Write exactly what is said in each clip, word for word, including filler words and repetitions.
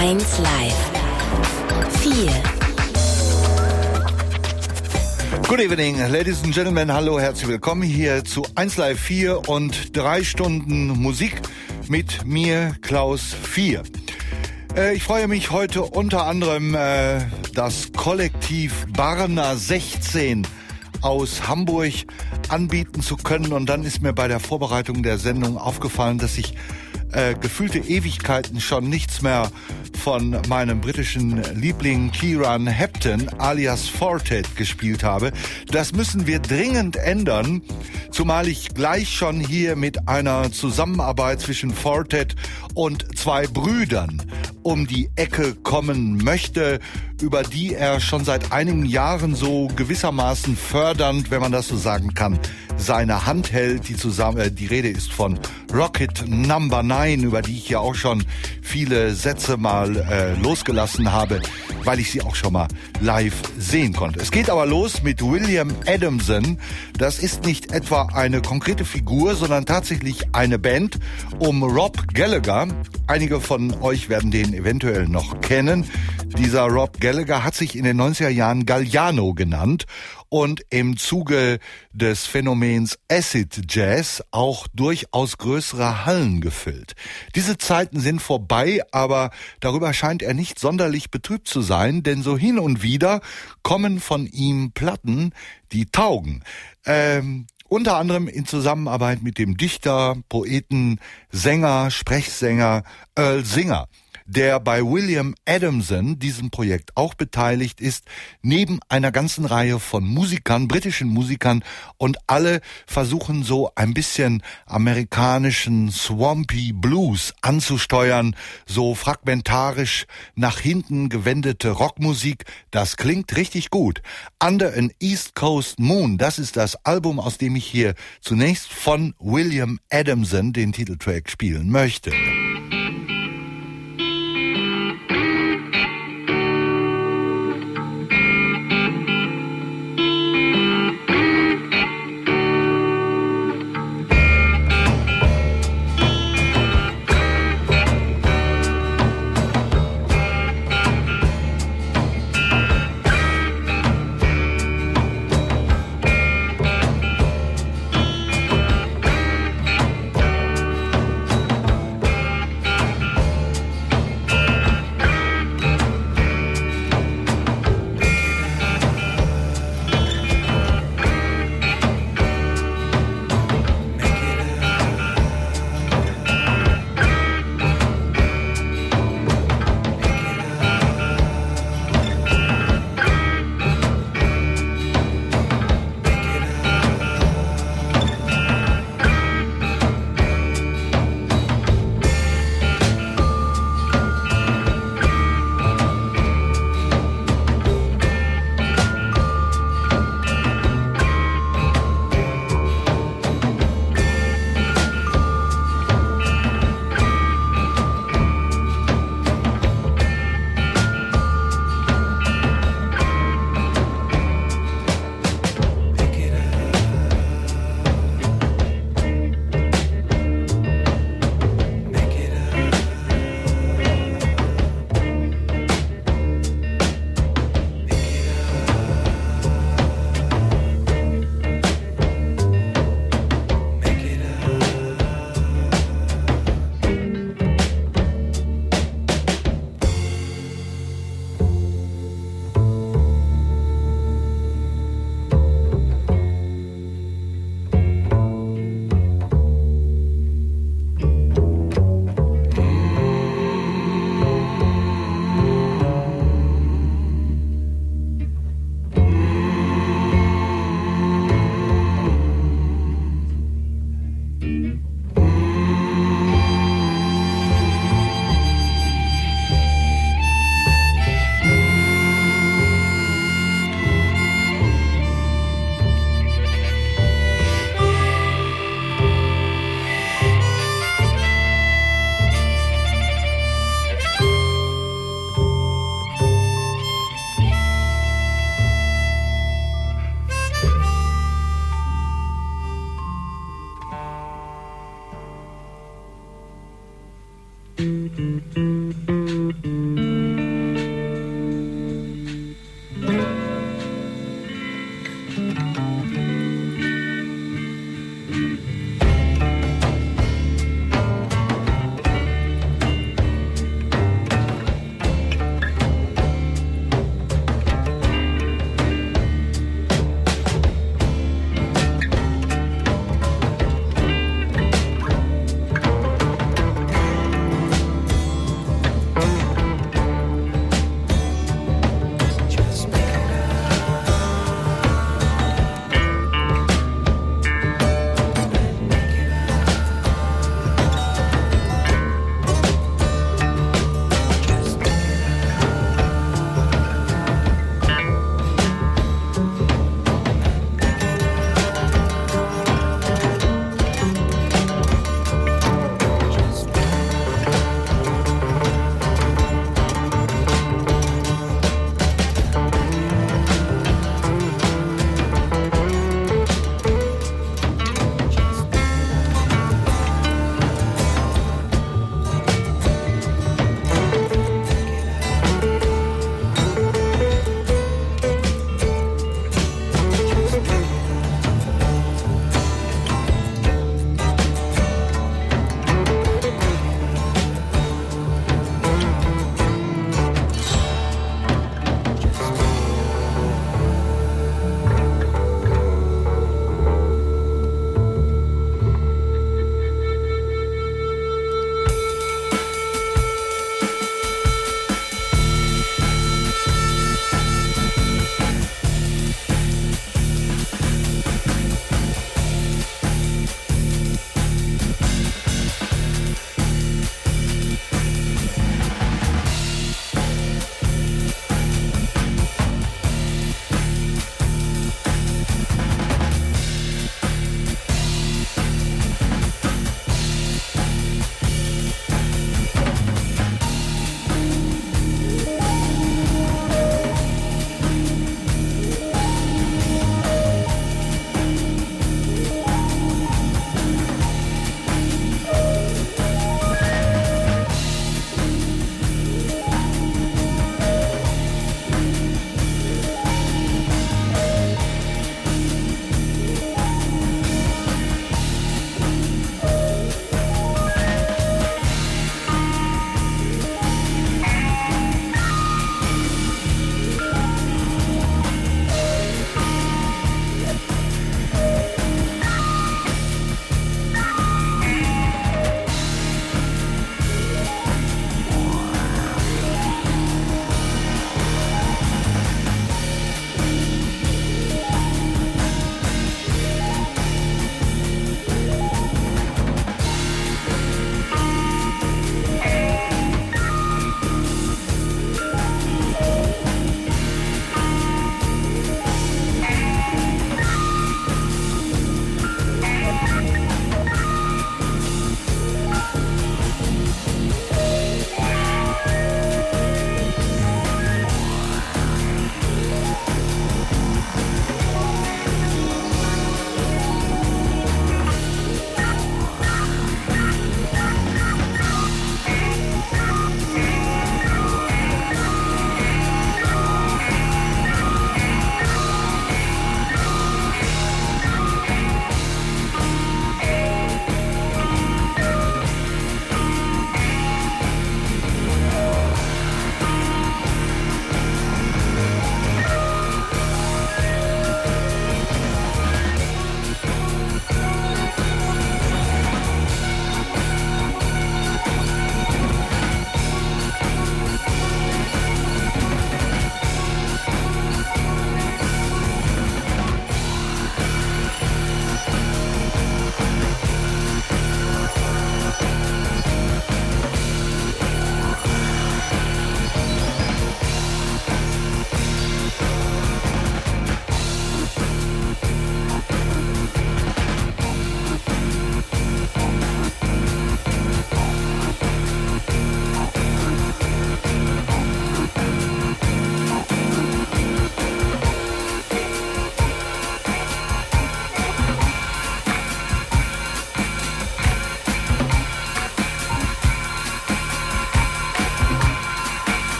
eins Live. vier. Good evening, ladies and gentlemen. Hallo, herzlich willkommen hier zu eins Live vier und drei Stunden Musik mit mir, Klaus vier. Äh, ich freue mich heute unter anderem äh, das Kollektiv Barner sechzehn aus Hamburg anbieten zu können. Und dann ist mir bei der Vorbereitung der Sendung aufgefallen, dass ich äh, gefühlte Ewigkeiten schon nichts mehr von meinem britischen Liebling Kieran Hepton alias Fortet gespielt habe. Das müssen wir dringend ändern, zumal ich gleich schon hier mit einer Zusammenarbeit zwischen Fortet und zwei Brüdern um die Ecke kommen möchte, über die er schon seit einigen Jahren so gewissermaßen fördernd, wenn man das so sagen kann, seine Hand hält. Die, zusammen, äh, die Rede ist von Rocket Number neun, über die ich ja auch schon viele Sätze mal äh, losgelassen habe, weil ich sie auch schon mal live sehen konnte. Es geht aber los mit William Adamson. Das ist nicht etwa eine konkrete Figur, sondern tatsächlich eine Band um Rob Gallagher. Einige von euch werden den eventuell noch kennen. Dieser Rob Gallagher hat sich in den neunziger Jahren Galliano genannt und im Zuge des Phänomens Acid Jazz auch durchaus größere Hallen gefüllt. Diese Zeiten sind vorbei, aber darüber scheint er nicht sonderlich betrübt zu sein, denn so hin und wieder kommen von ihm Platten, die taugen. Ähm, unter anderem in Zusammenarbeit mit dem Dichter, Poeten, Sänger, Sprechsänger Earl Singer, der bei William Adamson, diesem Projekt, auch beteiligt ist, neben einer ganzen Reihe von Musikern, britischen Musikern, und alle versuchen so ein bisschen amerikanischen Swampy Blues anzusteuern, so fragmentarisch nach hinten gewendete Rockmusik. Das klingt richtig gut. Under an East Coast Moon, das ist das Album, aus dem ich hier zunächst von William Adamson den Titeltrack spielen möchte.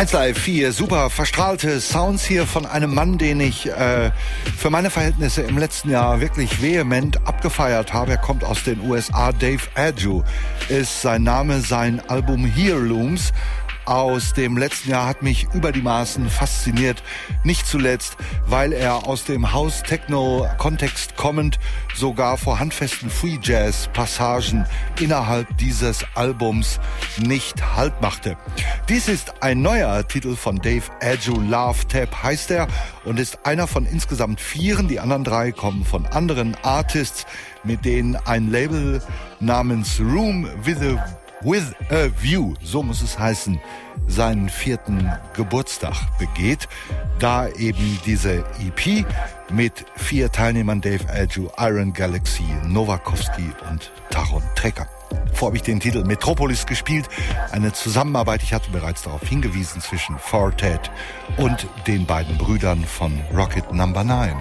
eins Live vier, super verstrahlte Sounds hier von einem Mann, den ich äh, für meine Verhältnisse im letzten Jahr wirklich vehement abgefeiert habe. Er kommt aus den U S A. Dave Adju ist sein Name, sein Album Heirlooms aus dem letzten Jahr hat mich über die Maßen fasziniert. Nicht zuletzt, weil er aus dem House-Techno-Kontext kommend sogar vor handfesten Free-Jazz-Passagen innerhalb dieses Albums nicht Halt machte. Dies ist ein neuer Titel von Dave Adju, Love Tap heißt er und ist einer von insgesamt vieren. Die anderen drei kommen von anderen Artists, mit denen ein Label namens Room with a With a View, so muss es heißen, seinen vierten Geburtstag begeht, da eben diese E P mit vier Teilnehmern, Dave Adju, Iron Galaxy, Nowakowski und Taron Trecker. Vorher habe ich den Titel Metropolis gespielt, eine Zusammenarbeit, ich hatte bereits darauf hingewiesen, zwischen Fortet und den beiden Brüdern von Rocket Number Nine.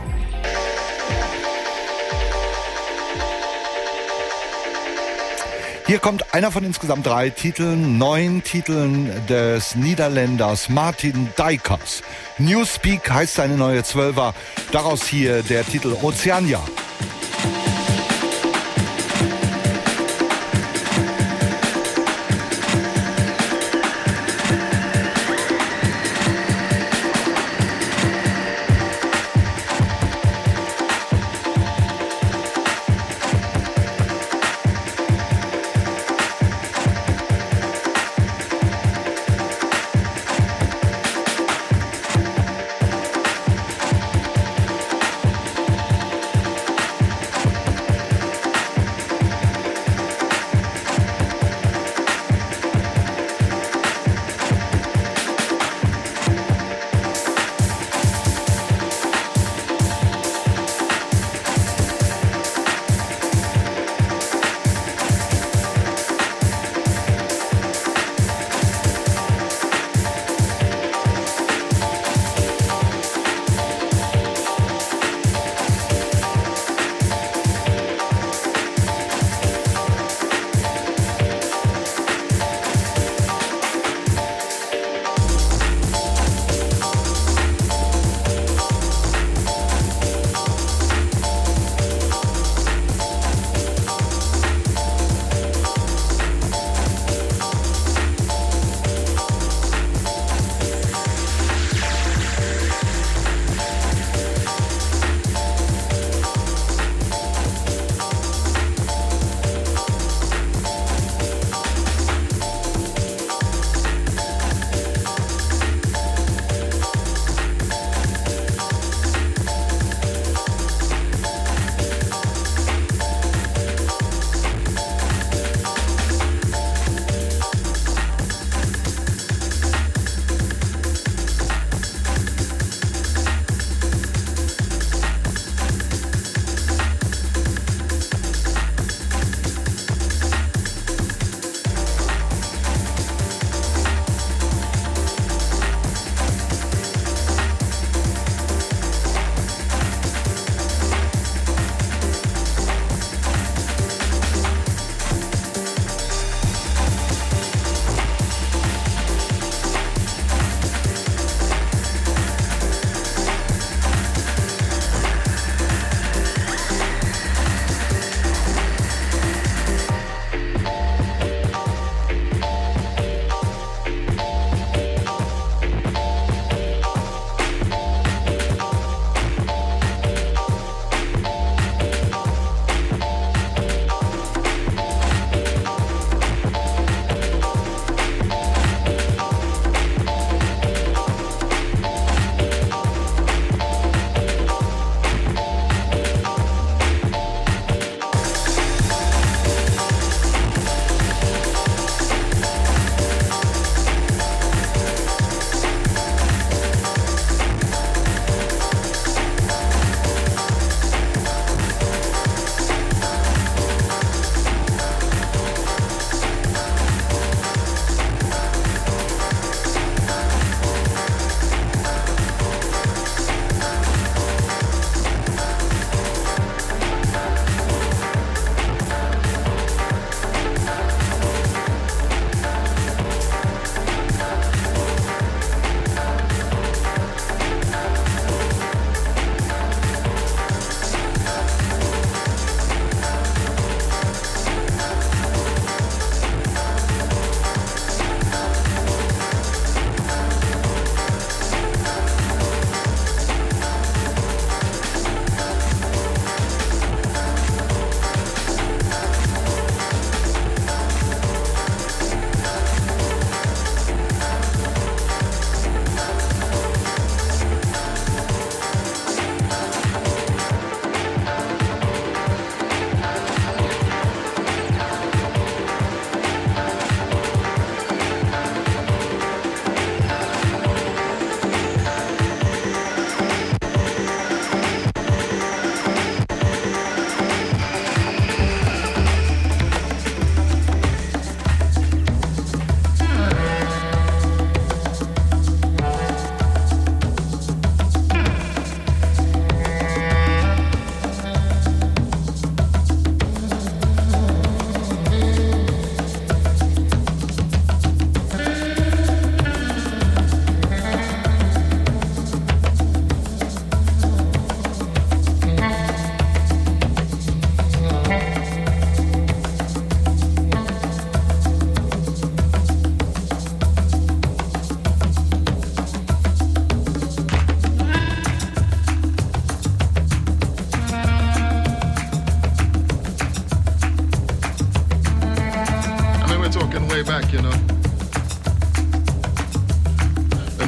Hier kommt einer von insgesamt drei Titeln, neun Titeln des Niederländers Martin Dijkers. Newspeak heißt seine neue Zwölfer, daraus hier der Titel Oceania.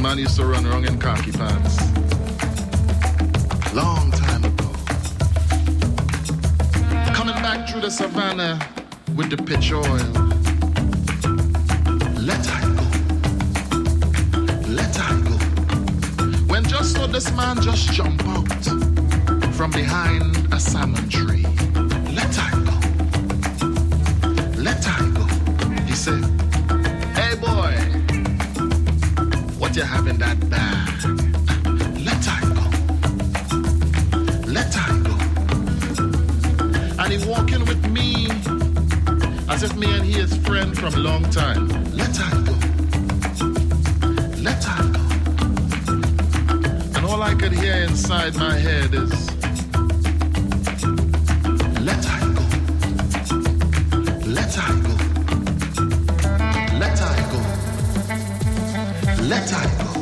man used to run around in khaki pants. Long time ago. Coming back through the savannah with the pitch oil. Let I go. Let I go. When just so this man just jump out from behind a salmon tree. Let I go. Let I go. He said, hey boy, what you have in that bag? Let I go. Let I go. And he walking with me as if me and he is friend from a long time. Let I go. Let I go. And all I could hear inside my head is, let I go. Let I go. Let I go. Let I go.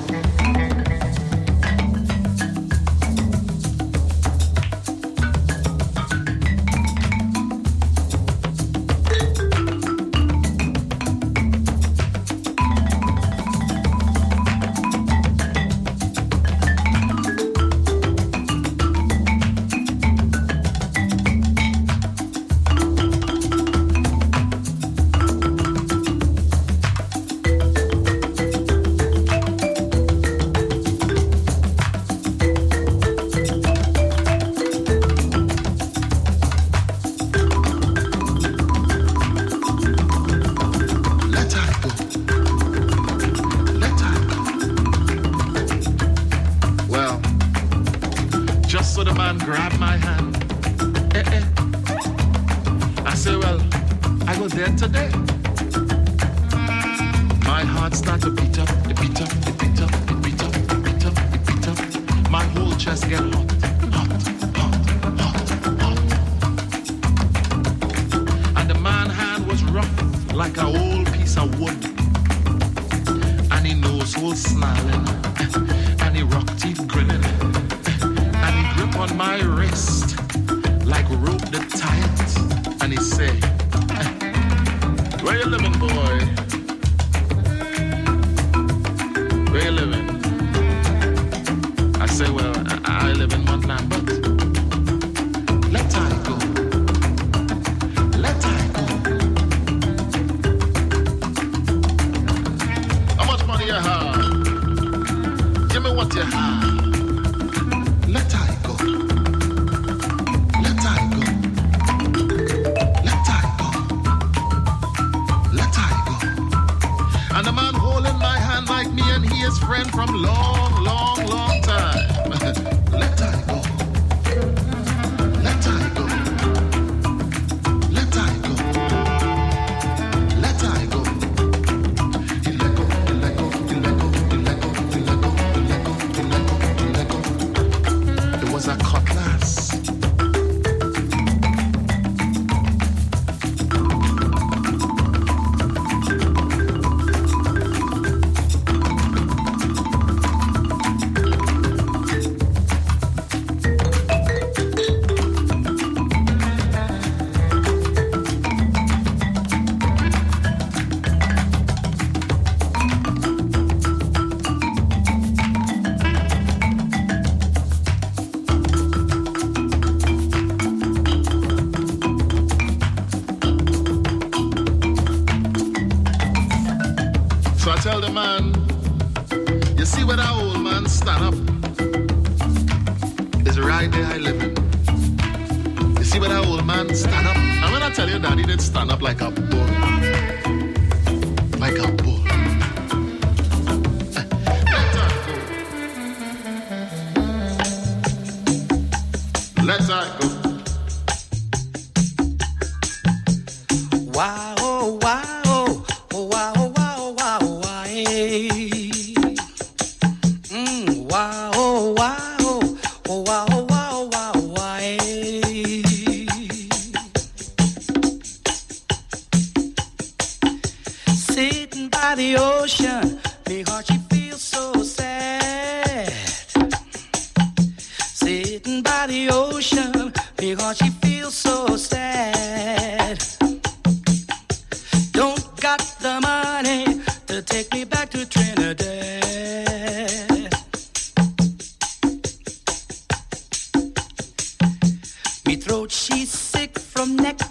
Sitting by the ocean,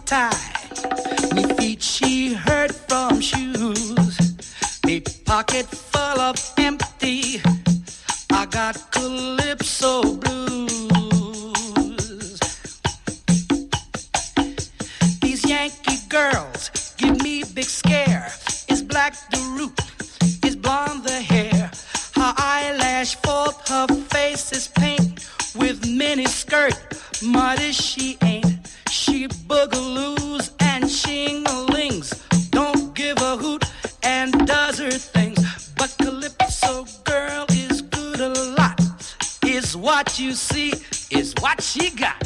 tie. Me feet she hurt from shoes. Me pocket full of empty. I got calypso blues. These Yankee girls give me big scare. Is black the root? Is blonde the hair? Her eyelash forth, her face is pink with mini skirt. Muddy she ain't. She boogaloos and shing-a-lings. Don't give a hoot and does her things. But Calypso girl is good a lot. Is what you see, is what she got.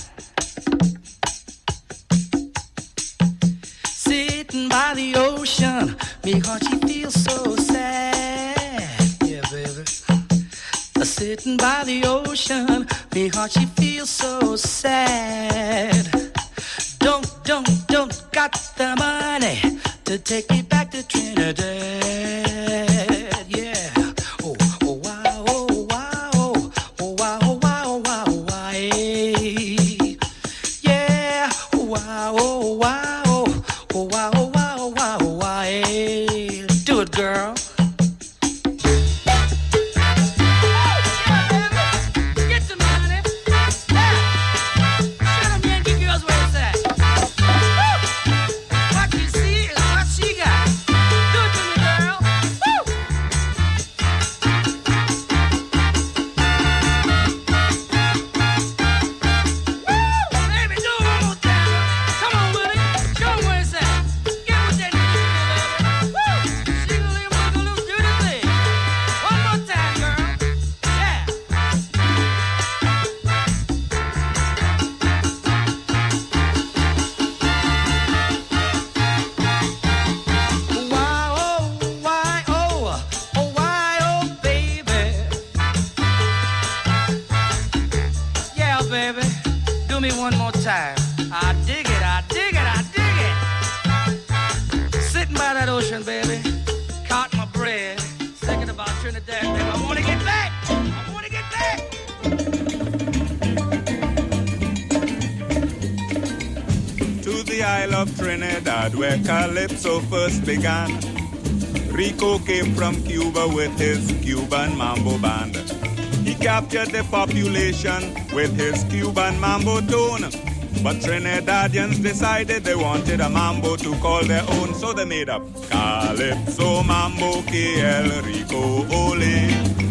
Sitting by the ocean, me heart she feels so sad. Yeah, baby. Sitting by the ocean, me heart she feels so sad. Don't, don't, don't got the money to take me back to Trinidad. Yeah. Oh, oh, wow, oh, wow, oh, wow, oh, wow, oh, wow, oh, wow, hey. Yeah. Oh, wow, oh, wow, oh, wow, oh, wow, oh, wow, oh, wow, hey. Do it, girl. Trinidad, where Calypso first began. Rico came from Cuba with his Cuban mambo band. He captured the population with his Cuban mambo tone. But Trinidadians decided they wanted a mambo to call their own, so they made up Calypso Mambo, K L Rico Ole.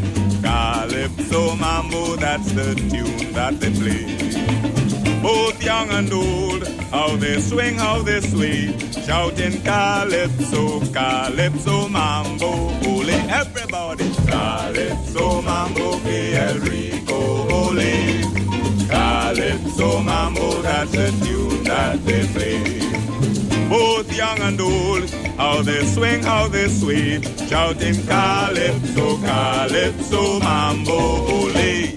Calypso Mambo, that's the tune that they play. Both young and old, how they swing, how they sway, shouting Calypso, Calypso Mambo, Ole. Everybody, Calypso Mambo, K L Rico Ole. Calypso Mambo, that's the tune that they play. Both young and old, how they swing, how they sway, shouting Calypso, Calypso Mambo, Ole.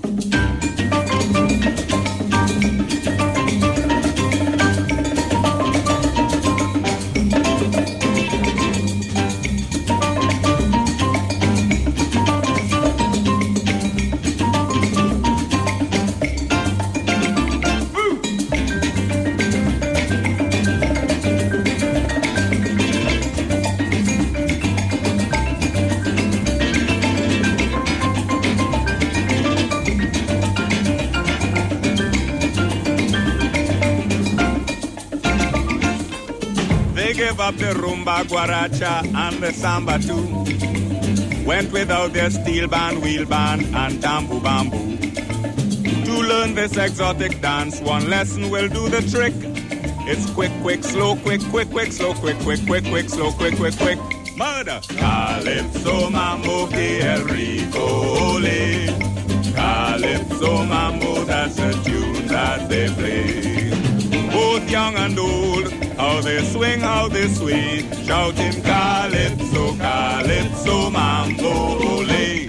Up the rumba, guaracha, and the samba too. Went without their steel band, wheel band, and tambu bamboo. To learn this exotic dance, one lesson will do the trick. It's quick, quick, slow, quick, quick, quick, slow, quick, quick, quick, quick, slow, quick, quick, quick. Murder! Calypso Mambo, K L Rico Ole. Calypso Mambo, that's the tune that they play. Both young and old, how they swing, how they sway, shouting Calypso, Calypso Mambo, Ole.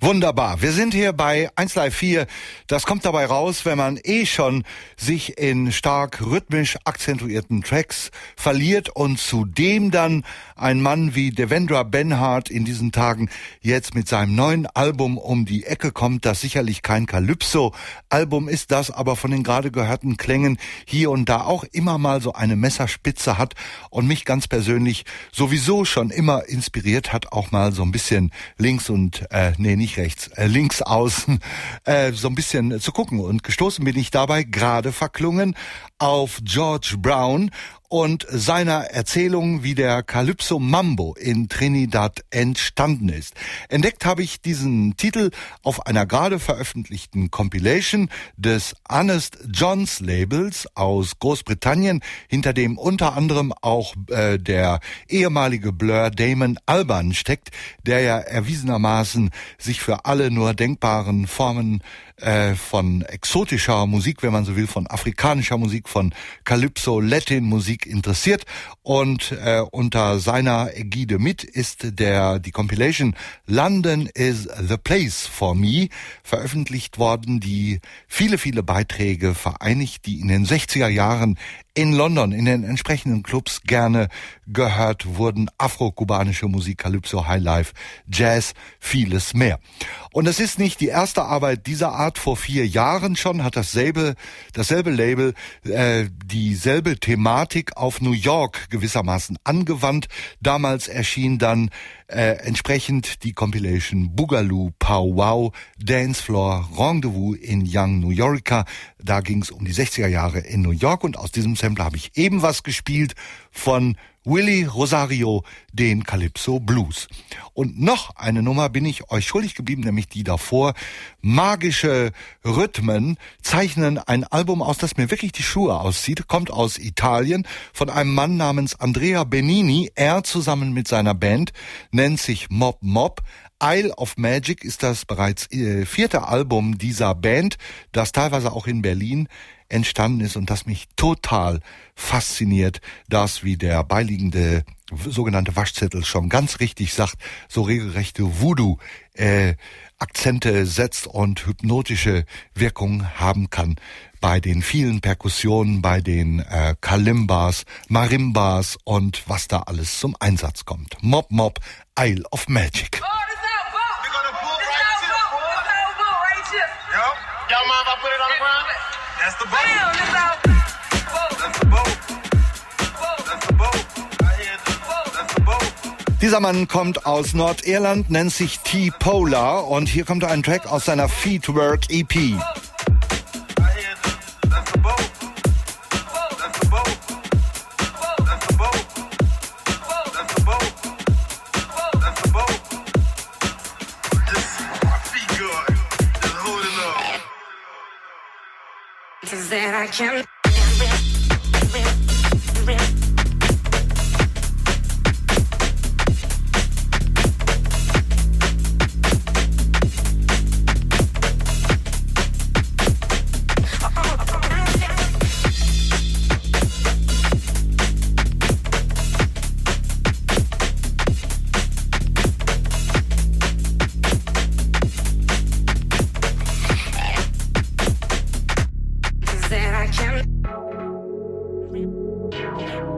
Wunderbar. Wir sind hier bei eins Live vier. Das kommt dabei raus, wenn man eh schon sich in stark rhythmisch akzentuierten Tracks verliert und zudem dann ein Mann wie Devendra Banhart in diesen Tagen jetzt mit seinem neuen Album um die Ecke kommt, das sicherlich kein Calypso-Album ist, das aber von den gerade gehörten Klängen hier und da auch immer mal so eine Messerspitze hat und mich ganz persönlich sowieso schon immer inspiriert hat, auch mal so ein bisschen links und, äh, nee, nicht rechts, äh, links außen, äh, so ein bisschen zu gucken. Und gestoßen bin ich dabei, gerade verklungen, auf George Brown und seiner Erzählung, wie der Calypso Mambo in Trinidad entstanden ist. Entdeckt habe ich diesen Titel auf einer gerade veröffentlichten Compilation des Honest Jon's Labels aus Großbritannien, hinter dem unter anderem auch äh, der ehemalige Blur Damon Albarn steckt, der ja erwiesenermaßen sich für alle nur denkbaren Formen äh, von exotischer Musik, wenn man so will, von afrikanischer Musik, von Calypso, Latin-Musik interessiert, und äh, unter seiner Ägide mit ist der die Compilation London is the Place for Me veröffentlicht worden, die viele, viele Beiträge vereinigt, die in den sechziger Jahren in London in den entsprechenden Clubs gerne gehört wurden. Afro-kubanische Musik, Calypso, Highlife, Jazz, vieles mehr. Und es ist nicht die erste Arbeit dieser Art. Vor vier Jahren schon hat dasselbe, dasselbe Label äh, dieselbe Thematik auf New York gewissermaßen angewandt. Damals erschien dann äh, entsprechend die Compilation Boogaloo Pow Wow Dance Floor Rendezvous in Young New Yorker. Da ging es um die sechziger Jahre in New York, und aus diesem Sample habe ich eben was gespielt von Willie Rosario, den Calypso Blues. Und noch eine Nummer bin ich euch schuldig geblieben, nämlich die davor. Magische Rhythmen zeichnen ein Album aus, das mir wirklich die Schuhe auszieht, kommt aus Italien von einem Mann namens Andrea Benini. Er zusammen mit seiner Band nennt sich Mob Mob. Isle of Magic ist das bereits äh, vierte Album dieser Band, das teilweise auch in Berlin entstanden ist und das mich total fasziniert, das, wie der beiliegende sogenannte Waschzettel schon ganz richtig sagt, so regelrechte Voodoo äh, Akzente setzt und hypnotische Wirkung haben kann bei den vielen Perkussionen, bei den äh, Kalimbas, Marimbas und was da alles zum Einsatz kommt. Mob Mob, Isle of Magic. Y'all mind if I put it on the ground? That's the boat. That's the boat. That's the boat. I hear the, that's the boat. Dieser Mann kommt aus Nordirland, nennt sich T-Polar, und hier kommt ein Track aus seiner Feetwork E P. That I can that I can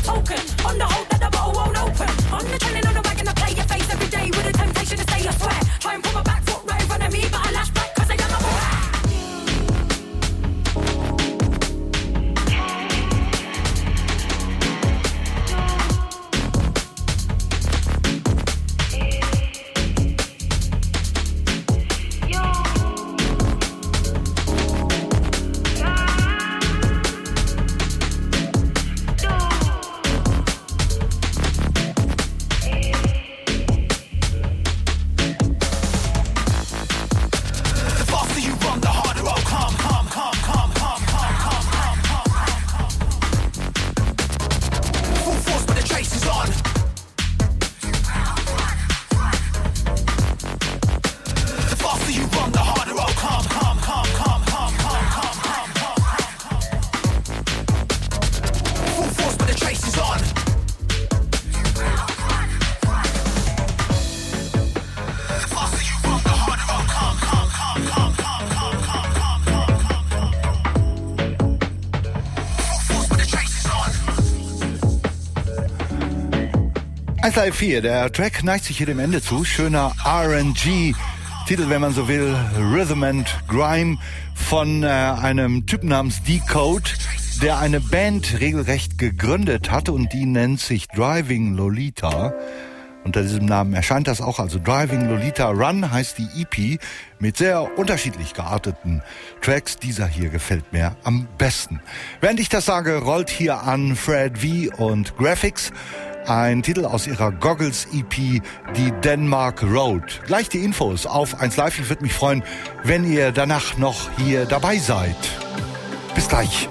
token. On the hope that the bottle won't open. On the training on the wagon, I play your face every day with a temptation to stay, I swear. Try and put my back foot right in front of me, but I lash back cause I got my back. eins Live vier, der Track neigt sich hier dem Ende zu. Schöner R and G, Titel, wenn man so will, Rhythm and Grime von äh, einem Typen namens D-Code, der eine Band regelrecht gegründet hat und die nennt sich Driving Lolita. Unter diesem Namen erscheint das auch, also Driving Lolita Run heißt die E P mit sehr unterschiedlich gearteten Tracks. Dieser hier gefällt mir am besten. Während ich das sage, rollt hier an Fred V und Graphics, ein Titel aus ihrer Goggles E P, die Denmark Road. Gleich die Infos auf eins Live. Ich würde mich freuen, wenn ihr danach noch hier dabei seid. Bis gleich.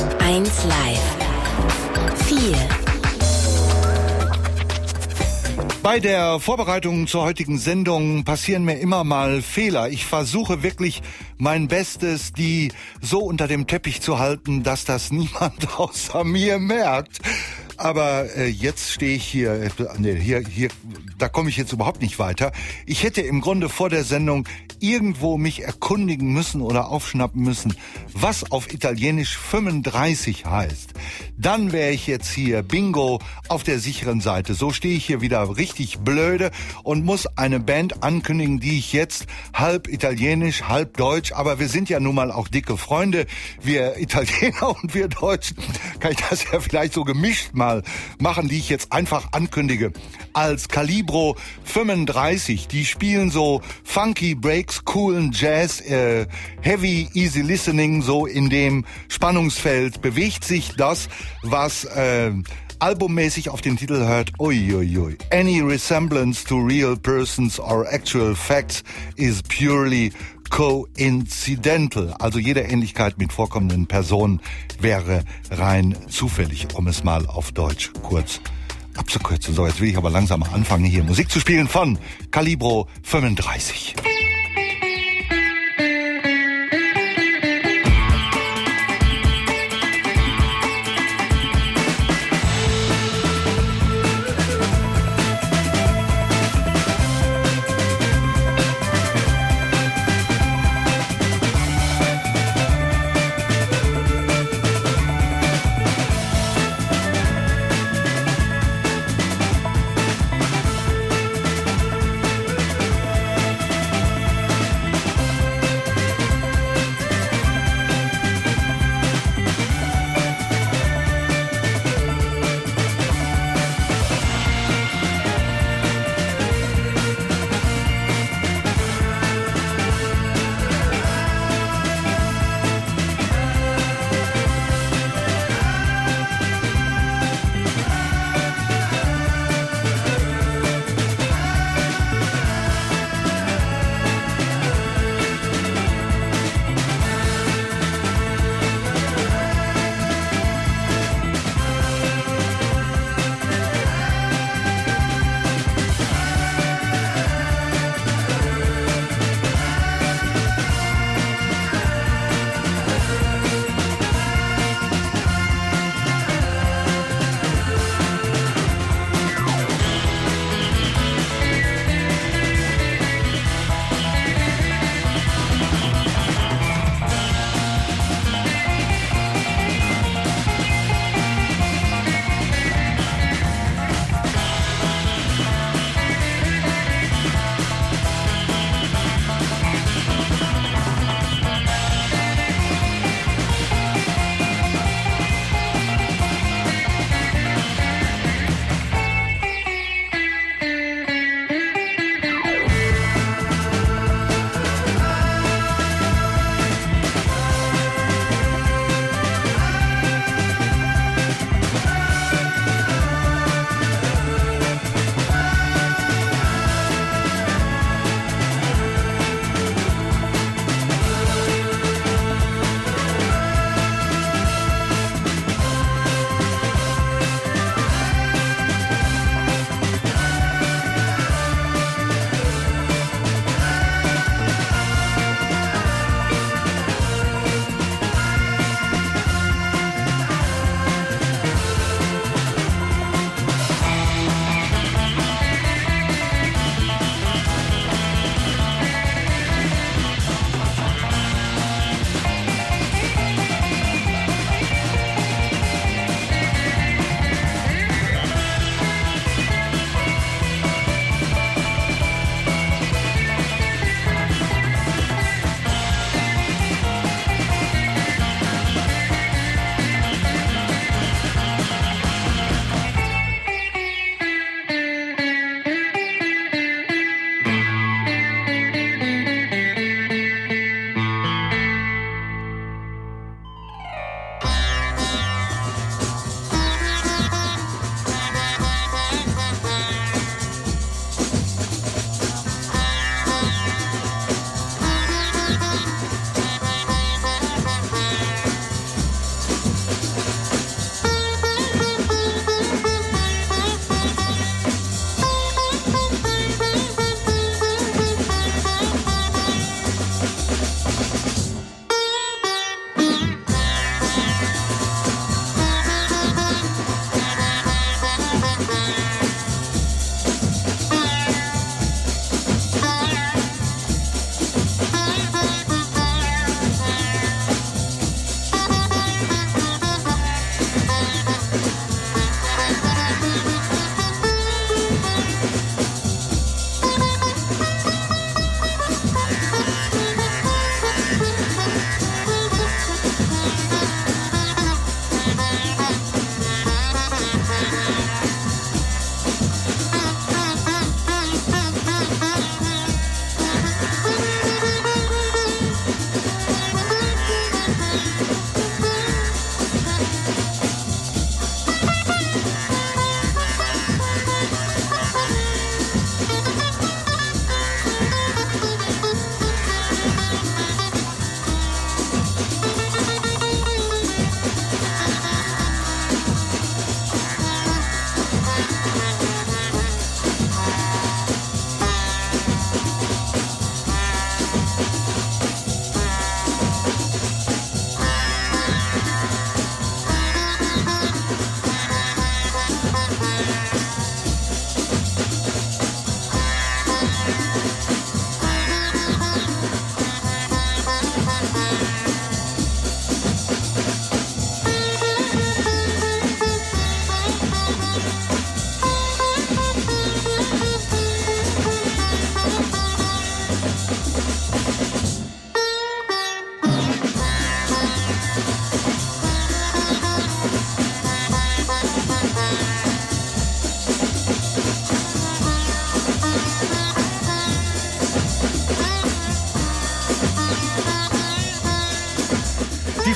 eins Live vier. Bei der Vorbereitung zur heutigen Sendung passieren mir immer mal Fehler. Ich versuche wirklich mein Bestes, die so unter dem Teppich zu halten, dass das niemand außer mir merkt. Aber äh, jetzt stehe ich hier, äh, nee, hier, hier, da komme ich jetzt überhaupt nicht weiter. Ich hätte im Grunde vor der Sendung irgendwo mich erkundigen müssen oder aufschnappen müssen, was auf Italienisch fünfunddreißig heißt. Dann wäre ich jetzt hier Bingo auf der sicheren Seite. So stehe ich hier wieder richtig blöde und muss eine Band ankündigen, die ich jetzt halb italienisch, halb deutsch, aber wir sind ja nun mal auch dicke Freunde, wir Italiener und wir Deutschen, kann ich das ja vielleicht so gemischt mal machen, die ich jetzt einfach ankündige. Als Calibro fünfunddreißig, die spielen so funky Breaks, coolen Jazz, äh, heavy, easy listening, so in dem Spannungsfeld bewegt sich das, was äh, albummäßig auf den Titel hört. Uiuiui. Any resemblance to real persons or actual facts is purely coincidental. Also jede Ähnlichkeit mit vorkommenden Personen wäre rein zufällig, um es mal auf Deutsch kurz abzukürzen. So, jetzt will ich aber langsam anfangen, hier Musik zu spielen von Calibro fünfunddreißig.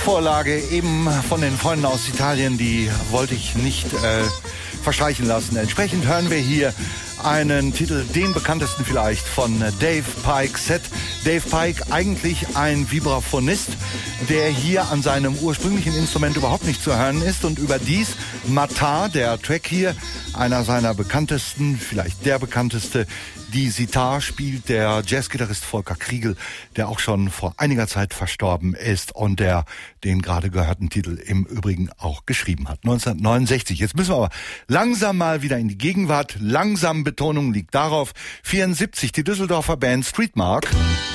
Vorlage eben von den Freunden aus Italien, die wollte ich nicht äh, verstreichen lassen. Entsprechend hören wir hier einen Titel, den bekanntesten vielleicht, von Dave Pike Set. Dave Pike, eigentlich ein Vibraphonist, der hier an seinem ursprünglichen Instrument überhaupt nicht zu hören ist und überdies Matar, der Track hier, einer seiner bekanntesten, vielleicht der bekannteste, die Sitar spielt der Jazzgitarrist Volker Kriegel, der auch schon vor einiger Zeit verstorben ist und der den gerade gehörten Titel im Übrigen auch geschrieben hat. neunzehnhundertneunundsechzig. Jetzt müssen wir aber langsam mal wieder in die Gegenwart. Langsam, Betonung liegt darauf. vierundsiebzig, die Düsseldorfer Band Streetmark.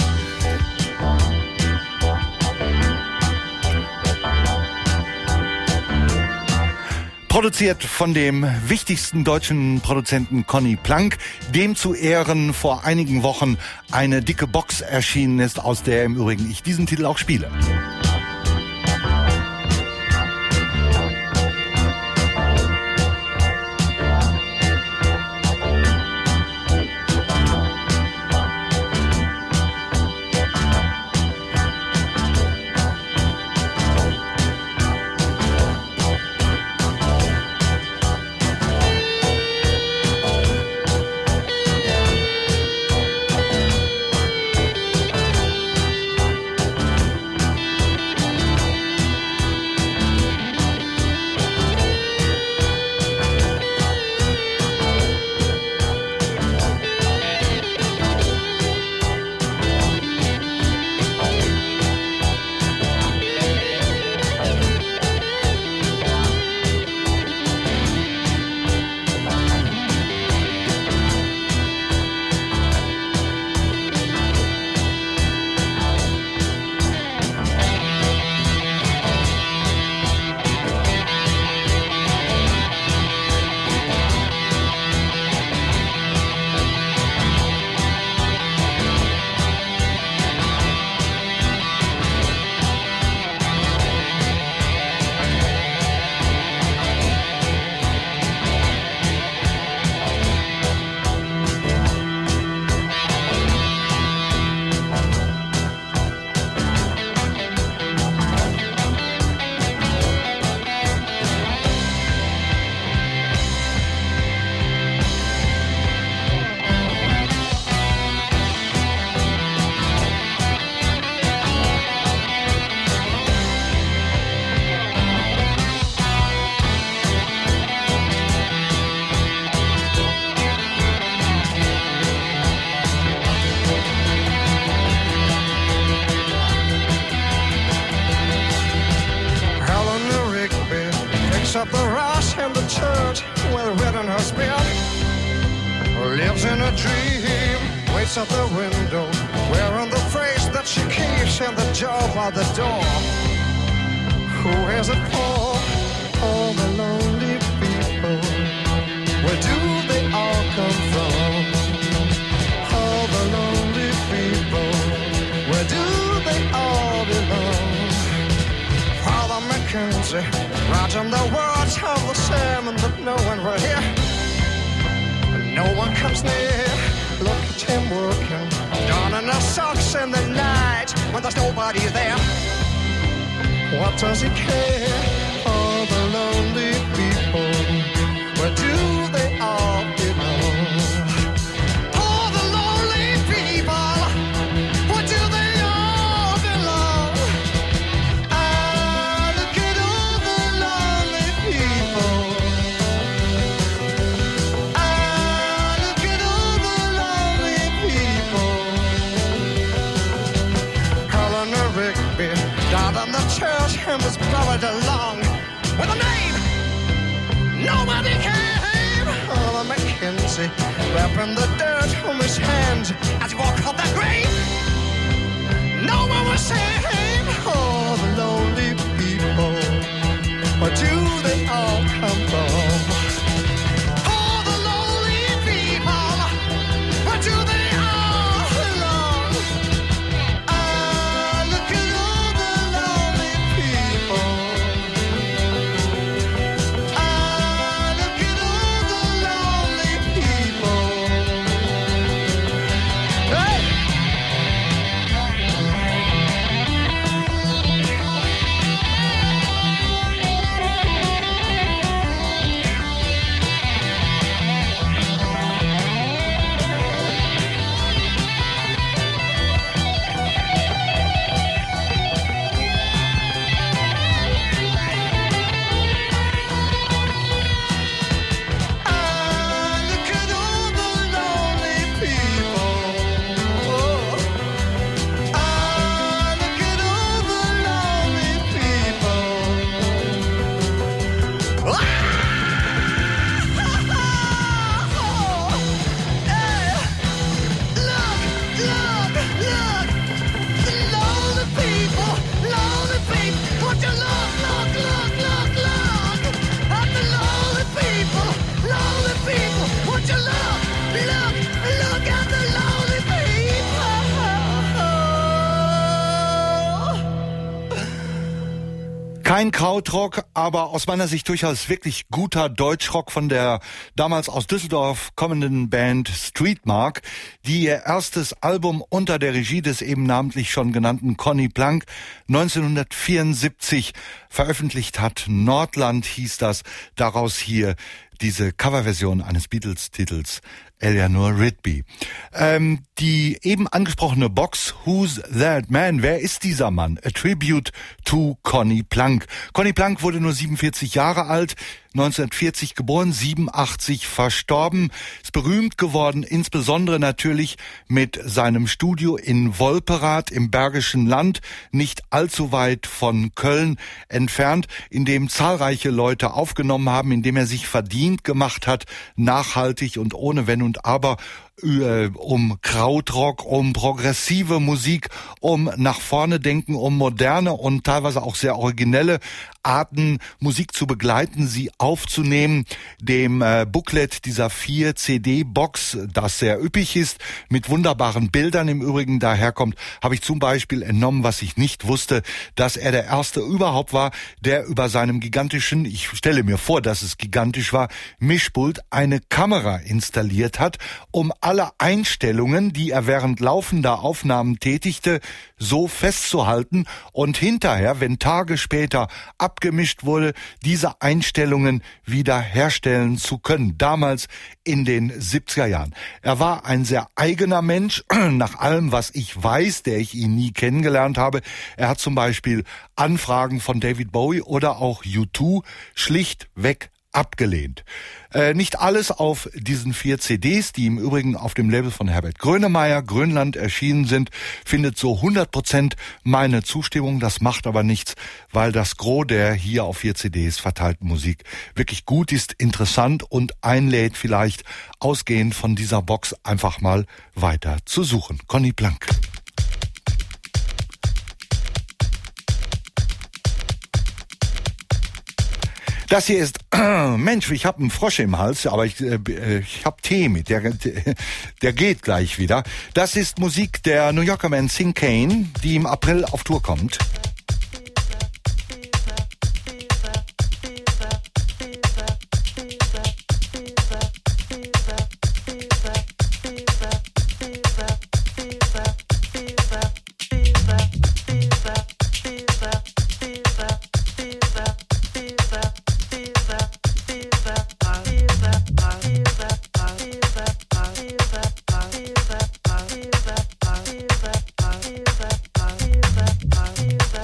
Produziert von dem wichtigsten deutschen Produzenten Conny Plank, dem zu Ehren vor einigen Wochen eine dicke Box erschienen ist, aus der im Übrigen ich diesen Titel auch spiele. Up the rush in the church with red on her spear. Lives in a dream, waits at the window, wearing the phrase that she keeps in the job by the door. Who is it for? All the lonely people. Where do they all come from? All the lonely people. Where do they all belong? Father Mackenzie, writing the words of the sermon that no one will hear. No one comes near. Look at him working, donning his socks in the night when there's nobody there. What does he care? All the lonely people. Where do they all belong? All the lonely people. Where do they all belong? I look at all the lonely people. I look at all the lonely people. Eleanor Rigby died in the church and was buried along with a name nobody came. Oh, Mackenzie, wrapping the dirt from his hands as he walked up that grave. No one was saying, oh, the lonely people, where do they all come from? Oh, the lonely people, where do they all belong? I look at all the lonely people. I look at all the lonely people. Kein Krautrock, aber aus meiner Sicht durchaus wirklich guter Deutschrock von der damals aus Düsseldorf kommenden Band Streetmark, die ihr erstes Album unter der Regie des eben namentlich schon genannten Conny Plank neunzehnhundertvierundsiebzig veröffentlicht hat. Nordland hieß das, daraus hier diese Coverversion eines Beatles-Titels Eleanor Rigby. Ähm, die eben angesprochene Box Who's That Man? Wer ist dieser Mann? A Tribute to Conny Plank. Conny Plank wurde nur siebenundvierzig Jahre alt, neunzehnhundertvierzig geboren, siebenundachtzig verstorben. Ist berühmt geworden, insbesondere natürlich mit seinem Studio in Wolperath im Bergischen Land, nicht allzu weit von Köln entfernt, in dem zahlreiche Leute aufgenommen haben, in dem er sich verdient gemacht hat, nachhaltig und ohne Wenn und Aber, um Krautrock, um progressive Musik, um nach vorne denken, um moderne und teilweise auch sehr originelle Arten, Musik zu begleiten, sie aufzunehmen. Dem äh, Booklet dieser vier C D-Box, das sehr üppig ist, mit wunderbaren Bildern im Übrigen daherkommt, habe ich zum Beispiel entnommen, was ich nicht wusste, dass er der Erste überhaupt war, der über seinem gigantischen, ich stelle mir vor, dass es gigantisch war, Mischpult eine Kamera installiert hat, um alle Einstellungen, die er während laufender Aufnahmen tätigte, so festzuhalten und hinterher, wenn Tage später abgemischt wurde, diese Einstellungen wieder herstellen zu können. Damals in den siebziger Jahren. Er war ein sehr eigener Mensch, nach allem, was ich weiß, der ich ihn nie kennengelernt habe. Er hat zum Beispiel Anfragen von David Bowie oder auch U zwei schlichtweg abgelehnt. Äh, nicht alles auf diesen vier C Ds, die im Übrigen auf dem Label von Herbert Grönemeyer, Grönland, erschienen sind, findet so hundert Prozent meine Zustimmung. Das macht aber nichts, weil das Gros der hier auf vier C Ds verteilten Musik wirklich gut ist, interessant und einlädt, vielleicht ausgehend von dieser Box einfach mal weiter zu suchen. Conny Plank. Das hier ist, äh, Mensch, ich habe einen Frosch im Hals, aber ich, äh, ich habe Tee mit, der, der geht gleich wieder. Das ist Musik der New Yorker Band Sing Kane, die im April auf Tour kommt. Fever,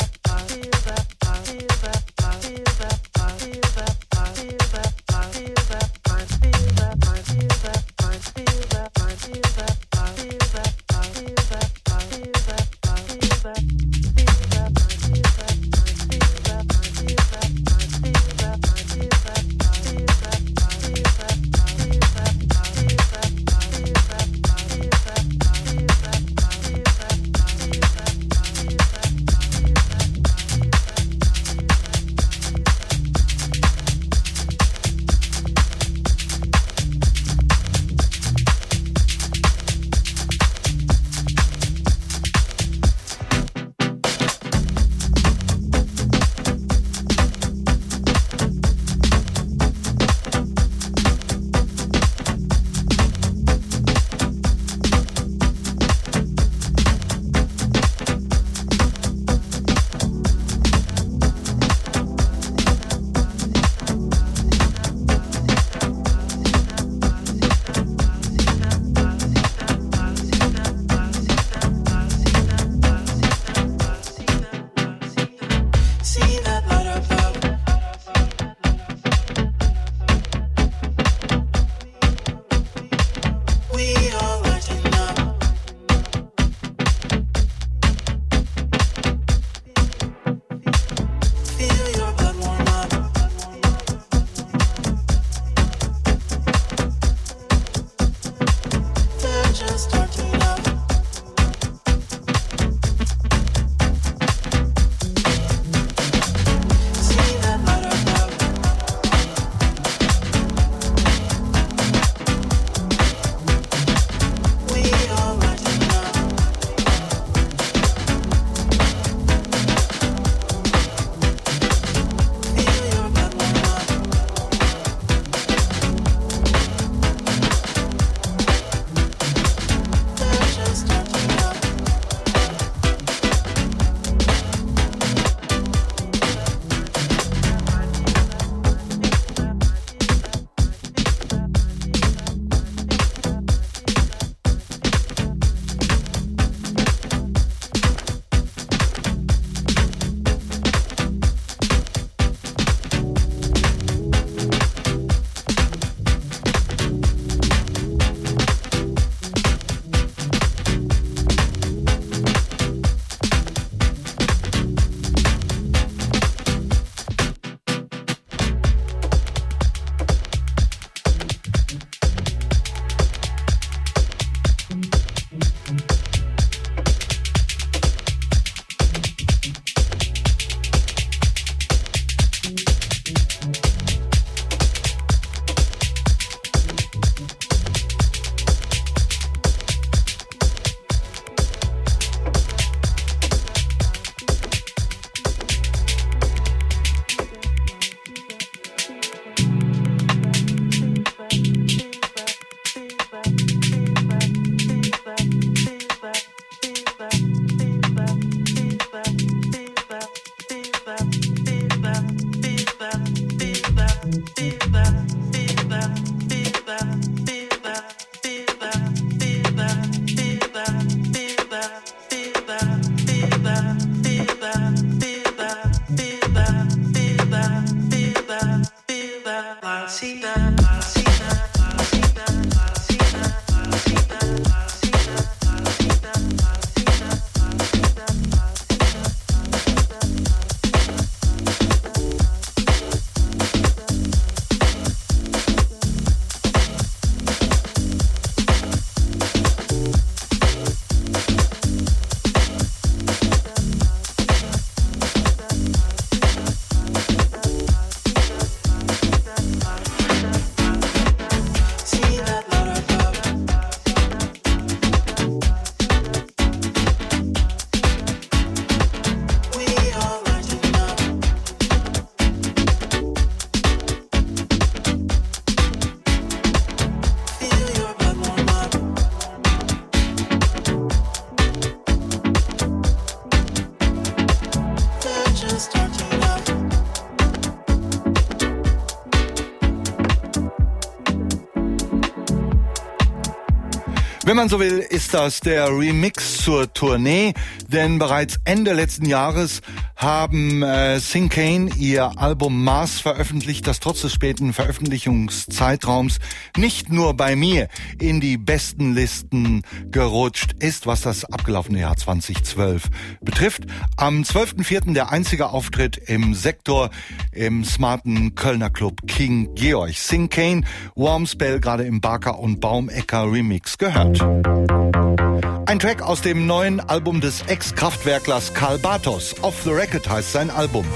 Wenn man so will, ist das der Remix zur Tournee, denn bereits Ende letzten Jahres haben äh, Sing Kane ihr Album Mars veröffentlicht, das trotz des späten Veröffentlichungszeitraums nicht nur bei mir in die besten Listen gerutscht ist, was das abgelaufene Jahr zweitausendzwölf betrifft. Am zwölften vierten der einzige Auftritt im Sektor im smarten Kölner Club King Georg. Sing Kane, Warm Spell, gerade im Barker und Baumecker Remix gehört. Ein Track aus dem neuen Album des Ex-Kraftwerklers Karl Bartos. Off the Record heißt sein Album.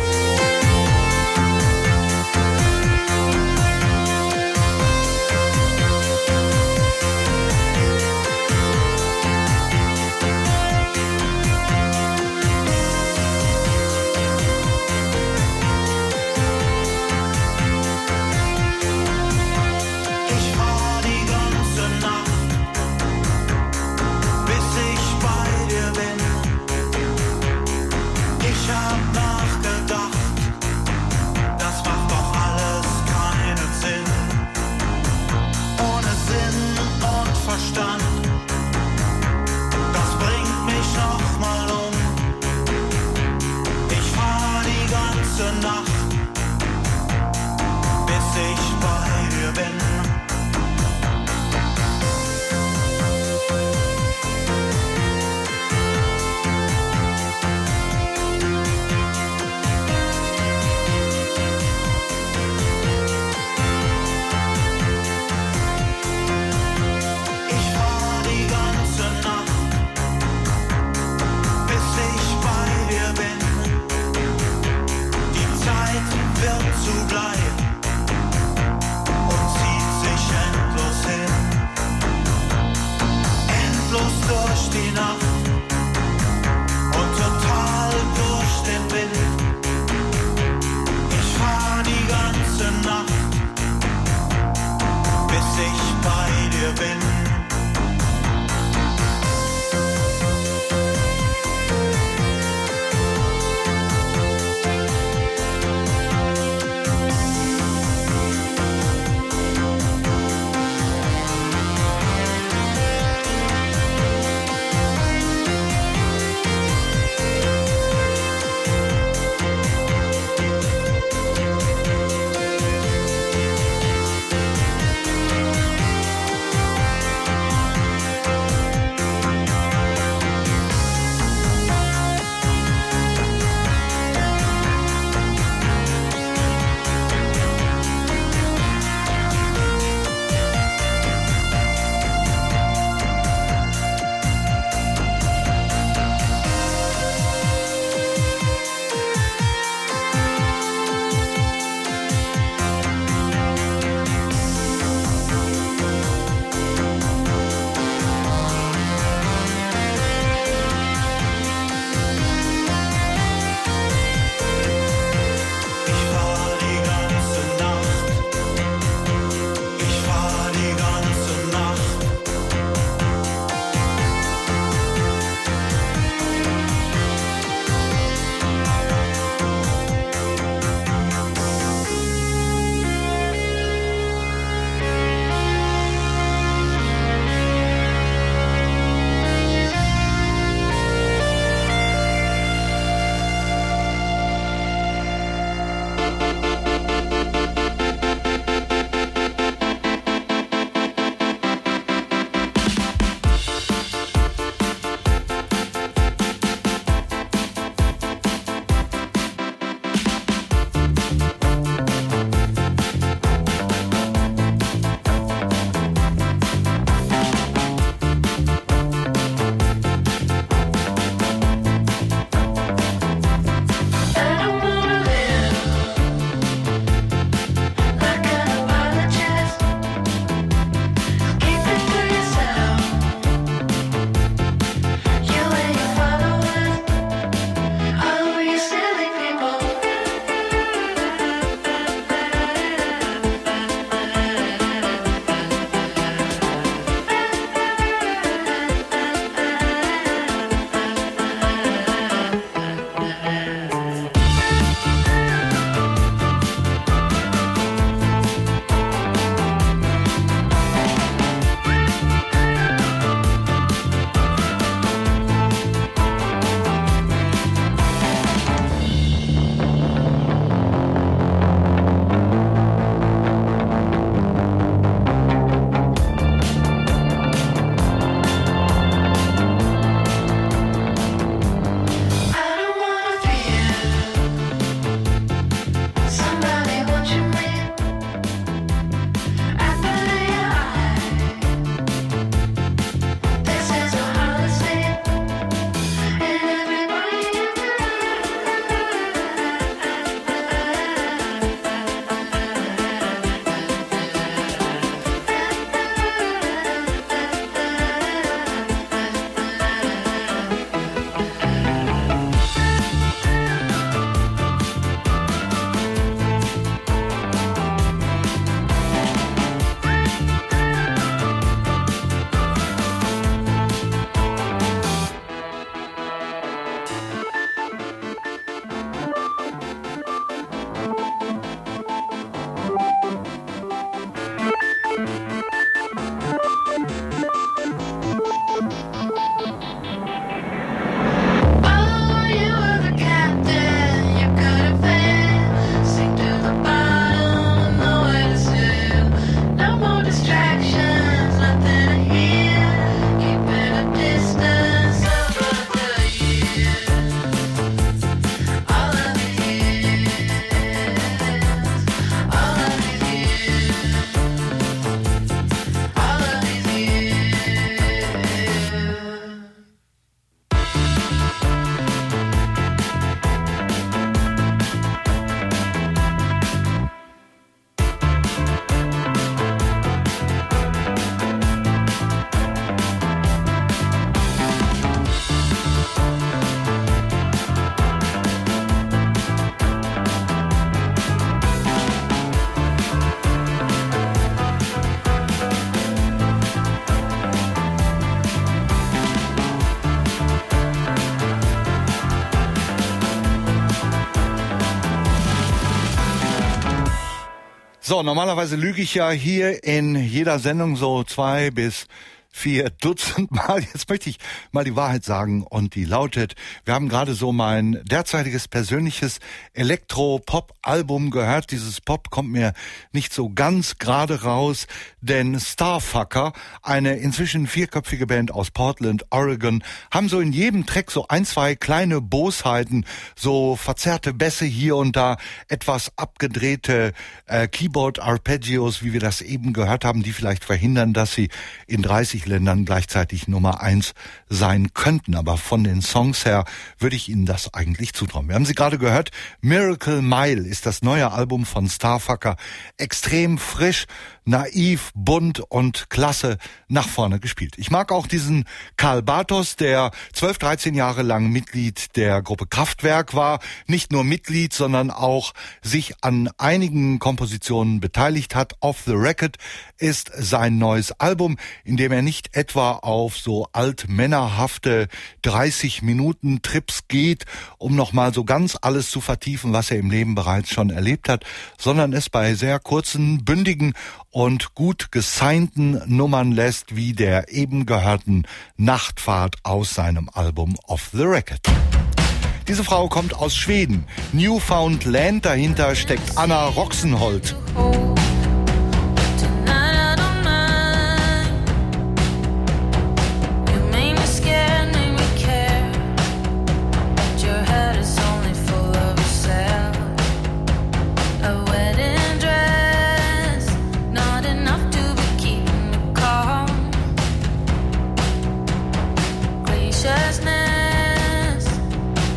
So, normalerweise lüge ich ja hier in jeder Sendung so zwei bis vier Dutzend Mal. Jetzt möchte ich mal die Wahrheit sagen und die lautet, wir haben gerade so mein derzeitiges persönliches Elektro-Pop-Album gehört. Dieses Pop kommt mir nicht so ganz gerade raus, denn Starfucker, eine inzwischen vierköpfige Band aus Portland, Oregon, haben so in jedem Track so ein, zwei kleine Bosheiten, so verzerrte Bässe hier und da, etwas abgedrehte äh, Keyboard-Arpeggios, wie wir das eben gehört haben, die vielleicht verhindern, dass sie in dreißig Ländern gleichzeitig Nummer eins sein könnten. Aber von den Songs her würde ich Ihnen das eigentlich zutrauen. Wir haben sie gerade gehört. Miracle Mile ist das neue Album von Starfucker. Extrem frisch, naiv, bunt und klasse nach vorne gespielt. Ich mag auch diesen Karl Bartos, der zwölf, dreizehn Jahre lang Mitglied der Gruppe Kraftwerk war. Nicht nur Mitglied, sondern auch sich an einigen Kompositionen beteiligt hat. Off the Record ist sein neues Album, in dem er nicht etwa auf so altmännerhafte dreißig Minuten Trips geht, um nochmal so ganz alles zu vertiefen, was er im Leben bereits schon erlebt hat, sondern es bei sehr kurzen, bündigen und gut gesignten Nummern lässt, wie der eben gehörten Nachtfahrt aus seinem Album Off the Record. Diese Frau kommt aus Schweden, Newfoundland, dahinter steckt Anna Roxenholt.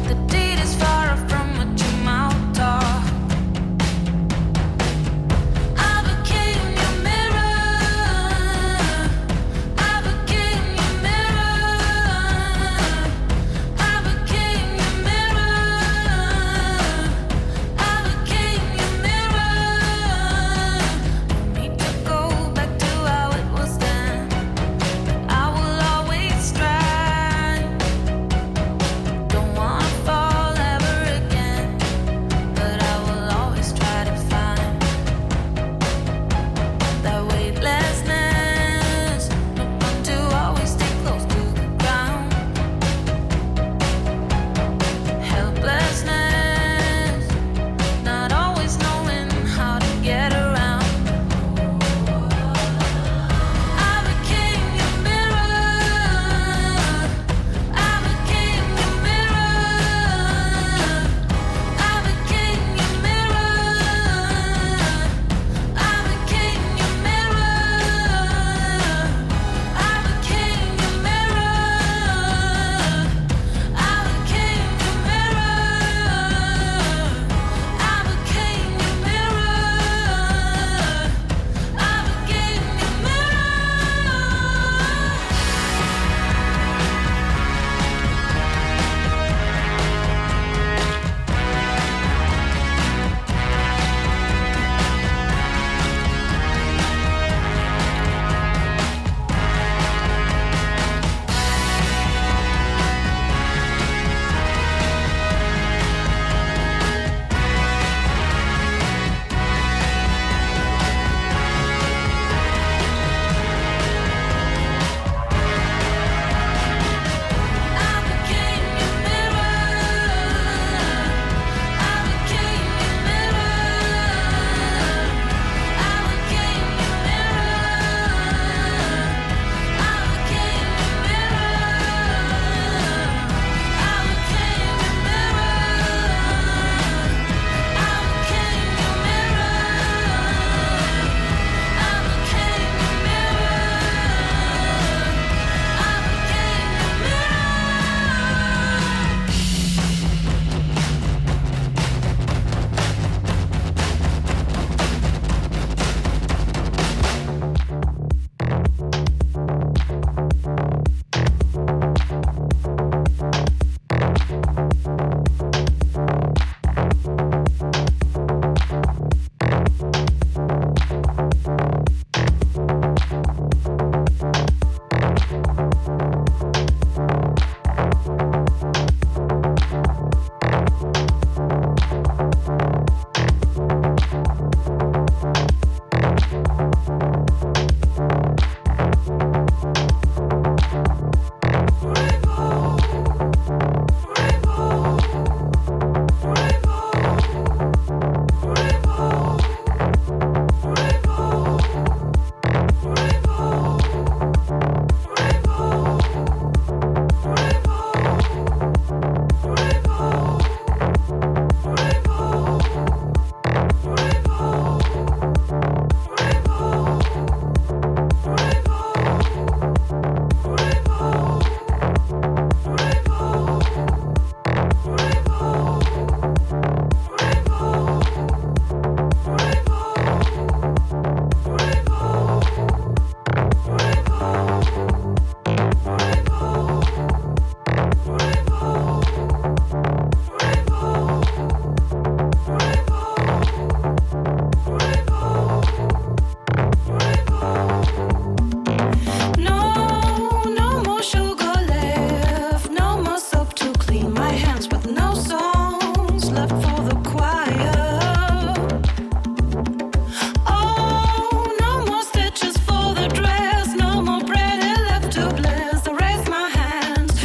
The deed is far from what your mouth talk.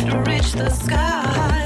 to reach the sky.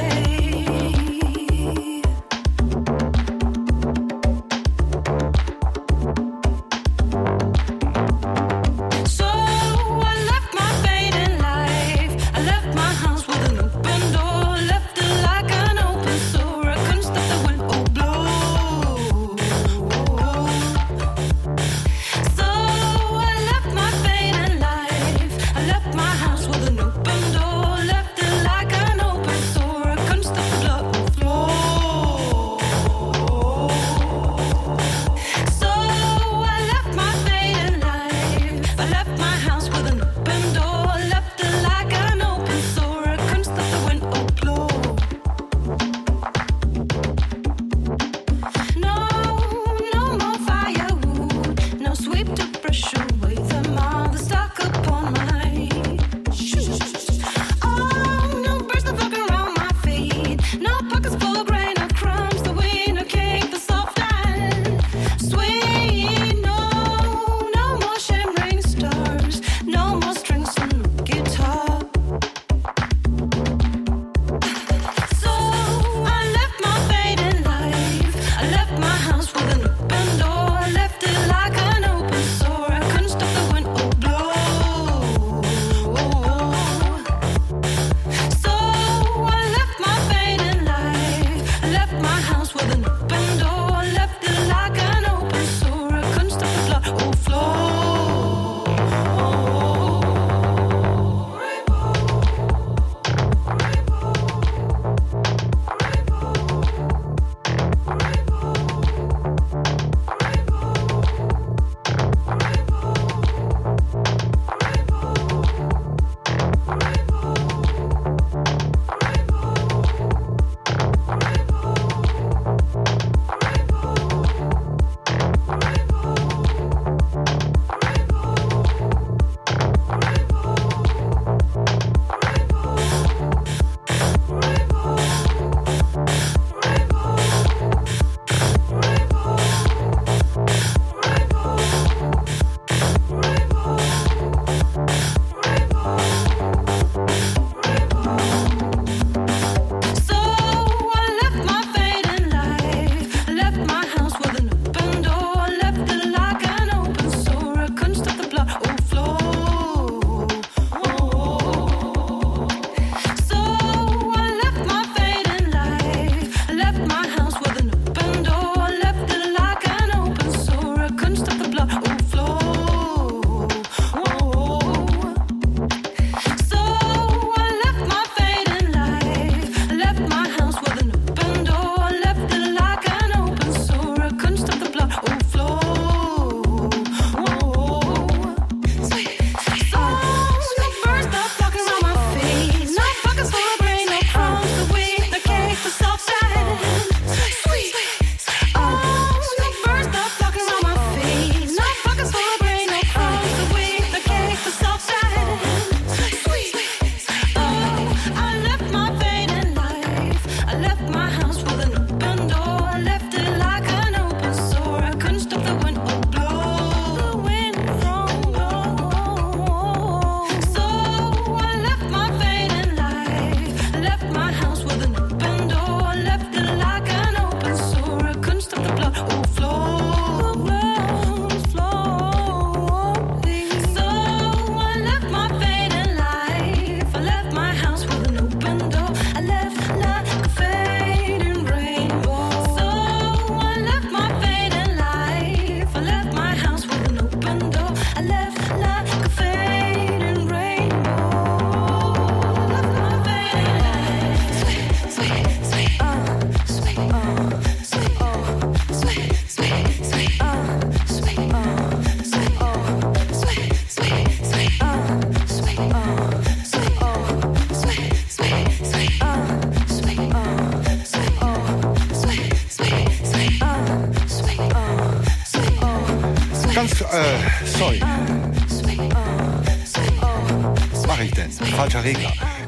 Ganz, äh, sorry. Was mache ich denn? Falscher Regler.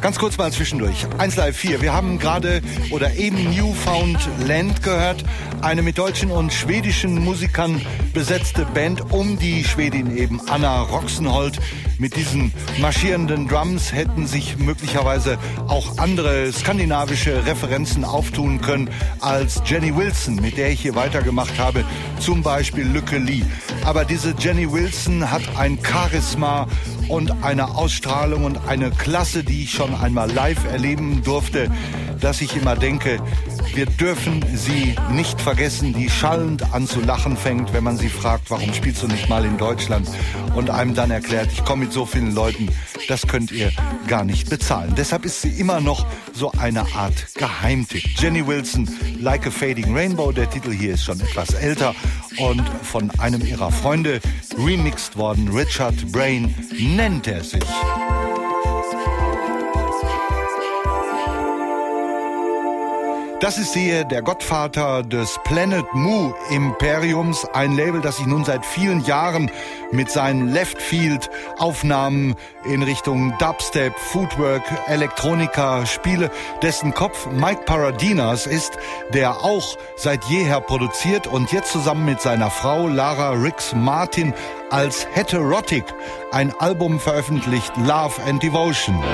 Ganz kurz mal zwischendurch. eins Live vier. Wir haben gerade oder eben Newfoundland gehört. Eine mit deutschen und schwedischen Musikern besetzte Band um die Schwedin eben Anna Roxenholt. Mit diesen marschierenden Drums hätten sich möglicherweise auch andere skandinavische Referenzen auftun können als Jenny Wilson, mit der ich hier weitergemacht habe. Zum Beispiel Lücke Lee. Aber diese Jenny Wilson hat ein Charisma und eine Ausstrahlung und eine Klasse, die ich schon einmal live erleben durfte, dass ich immer denke, wir dürfen sie nicht vergessen, die schallend an zu lachen fängt, wenn man sie fragt, warum spielst du nicht mal in Deutschland? Und einem dann erklärt, ich komme mit so vielen Leuten, das könnt ihr gar nicht bezahlen. Deshalb ist sie immer noch so eine Art Geheimtipp. Jenny Wilson, Like a Fading Rainbow, der Titel hier ist schon etwas älter und von einem ihrer Freunde remixed worden. Richard Brain nennt er sich. Das ist hier der Gottvater des Planet Mu Imperiums, ein Label, das sich nun seit vielen Jahren mit seinen Leftfield-Aufnahmen in Richtung Dubstep, Footwork, Elektronika spiele, dessen Kopf Mike Paradinas ist, der auch seit jeher produziert und jetzt zusammen mit seiner Frau Lara Rix Martin als Heterotic ein Album veröffentlicht, Love and Devotion.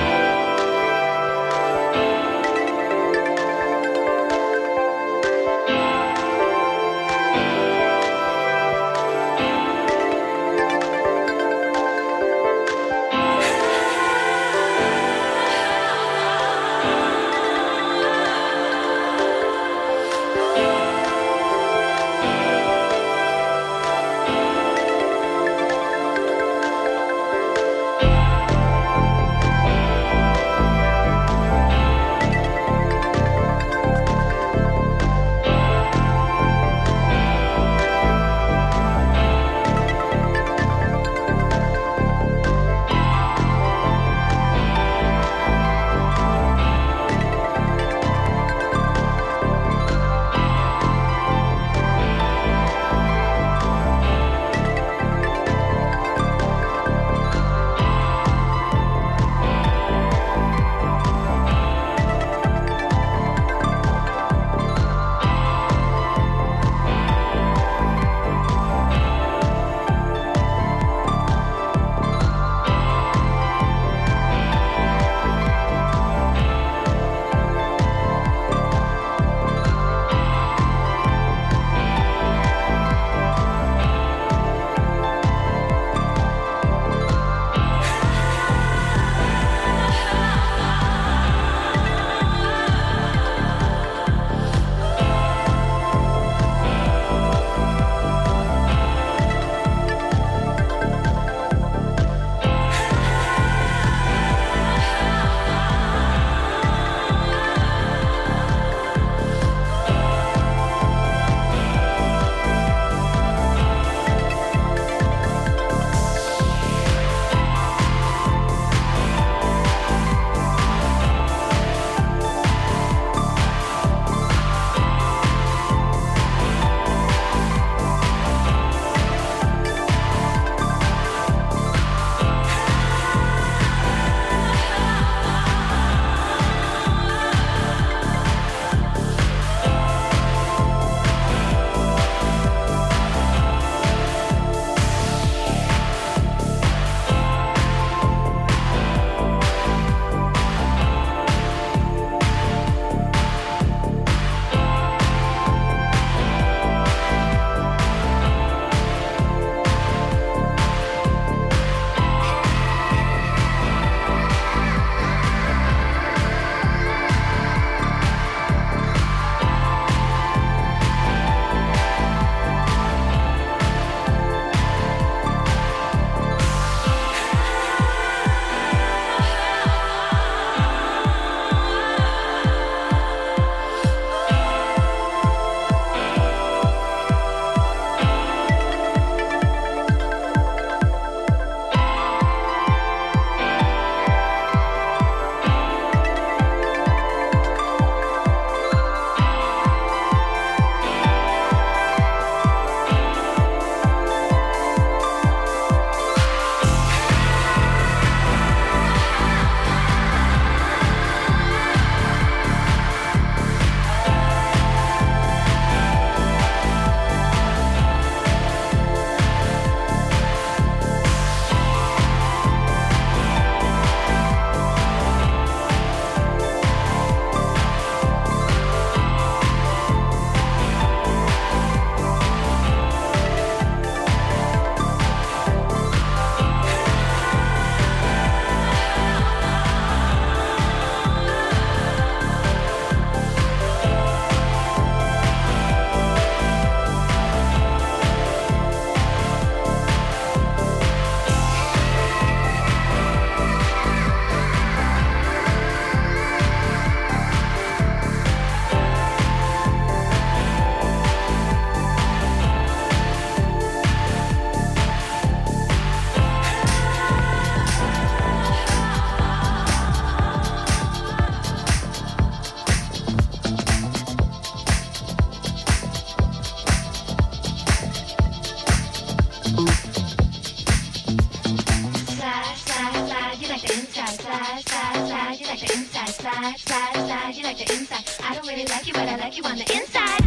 slide, slide, slide. You like the inside. I don't really like you, but I like you on the inside.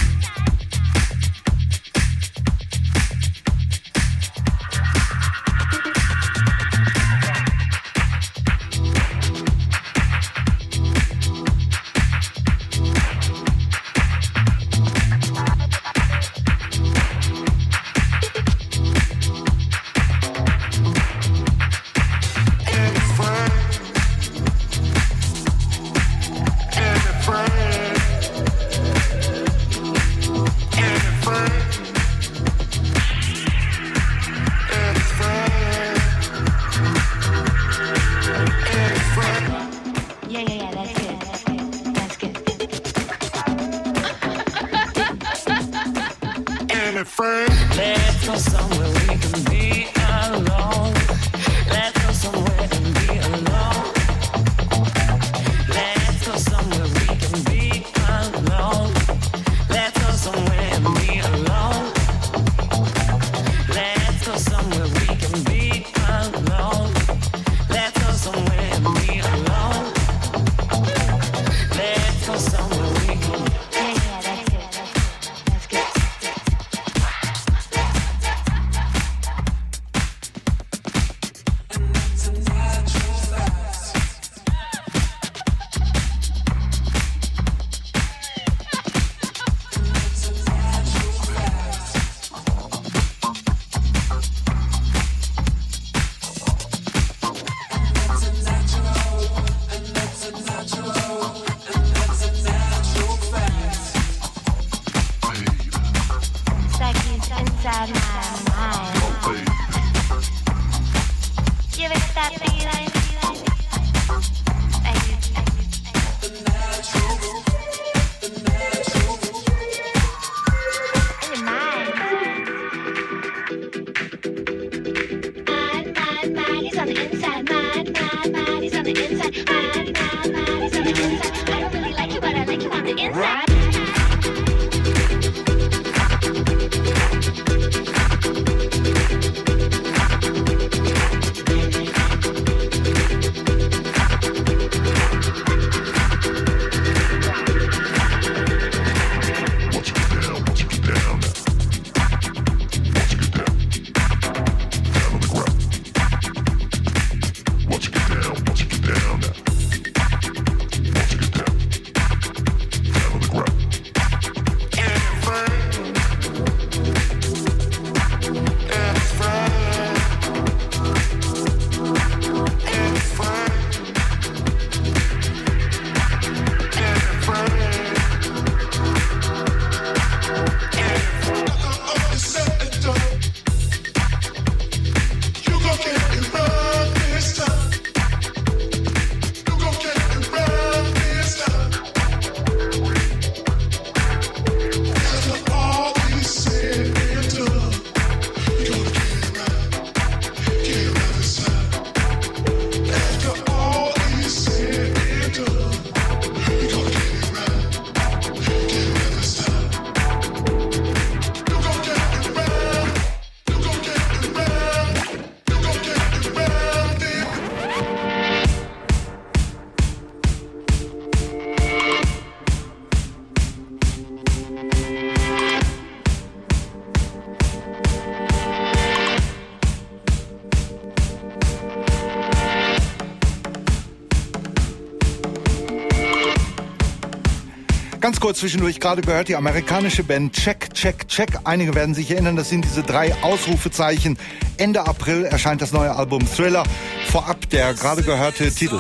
Ganz kurz zwischendurch gerade gehört die amerikanische Band Check, Check, Check. Einige werden sich erinnern, das sind diese drei Ausrufezeichen. Ende April erscheint das neue Album Thriller. Vorab der gerade gehörte Titel.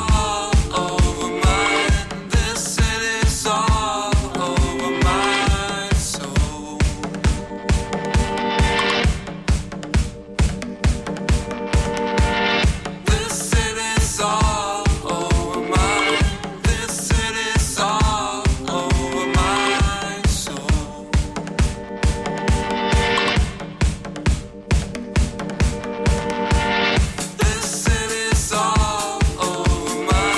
This city's all over my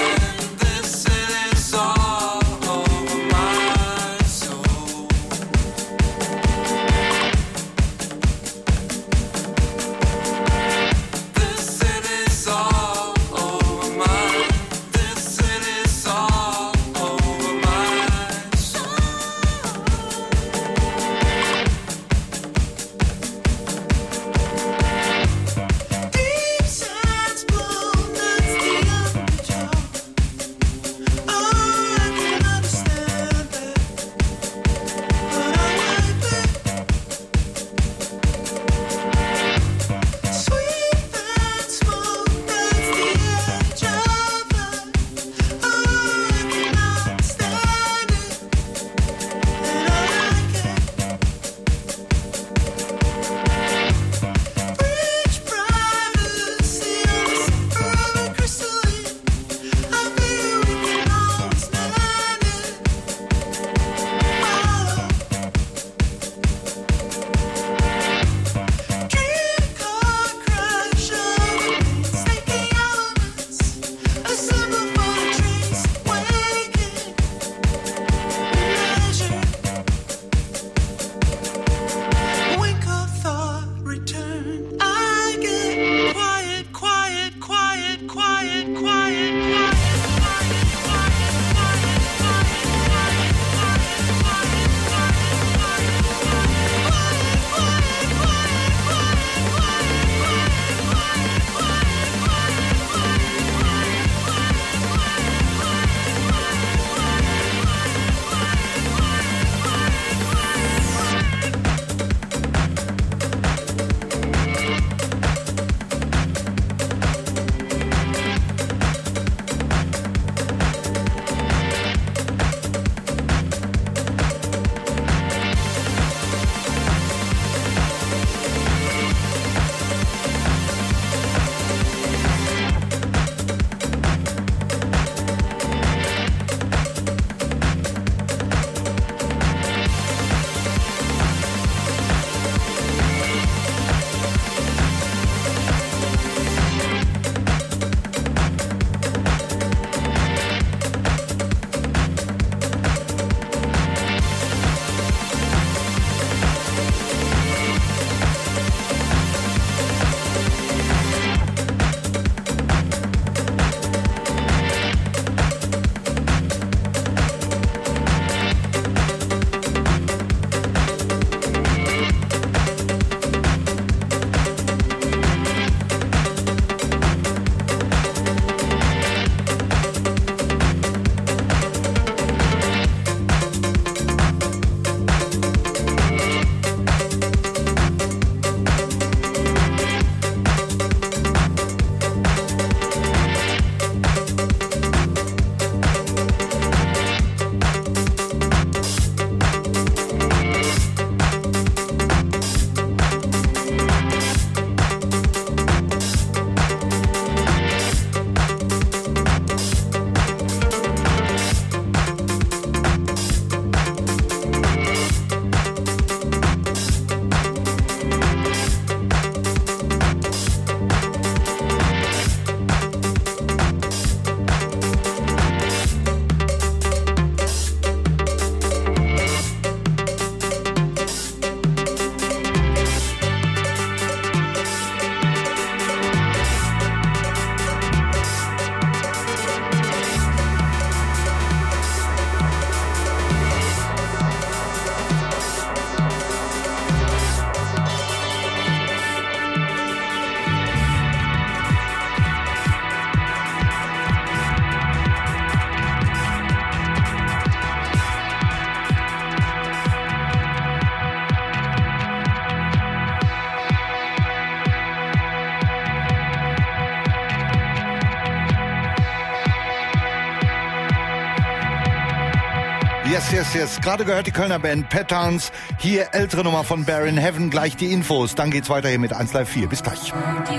Yes, yes, yes. Gerade gehört die Kölner Band Patterns. Hier ältere Nummer von Bear in Heaven. Gleich die Infos. Dann geht's weiter hier mit eins Live vier. Bis gleich.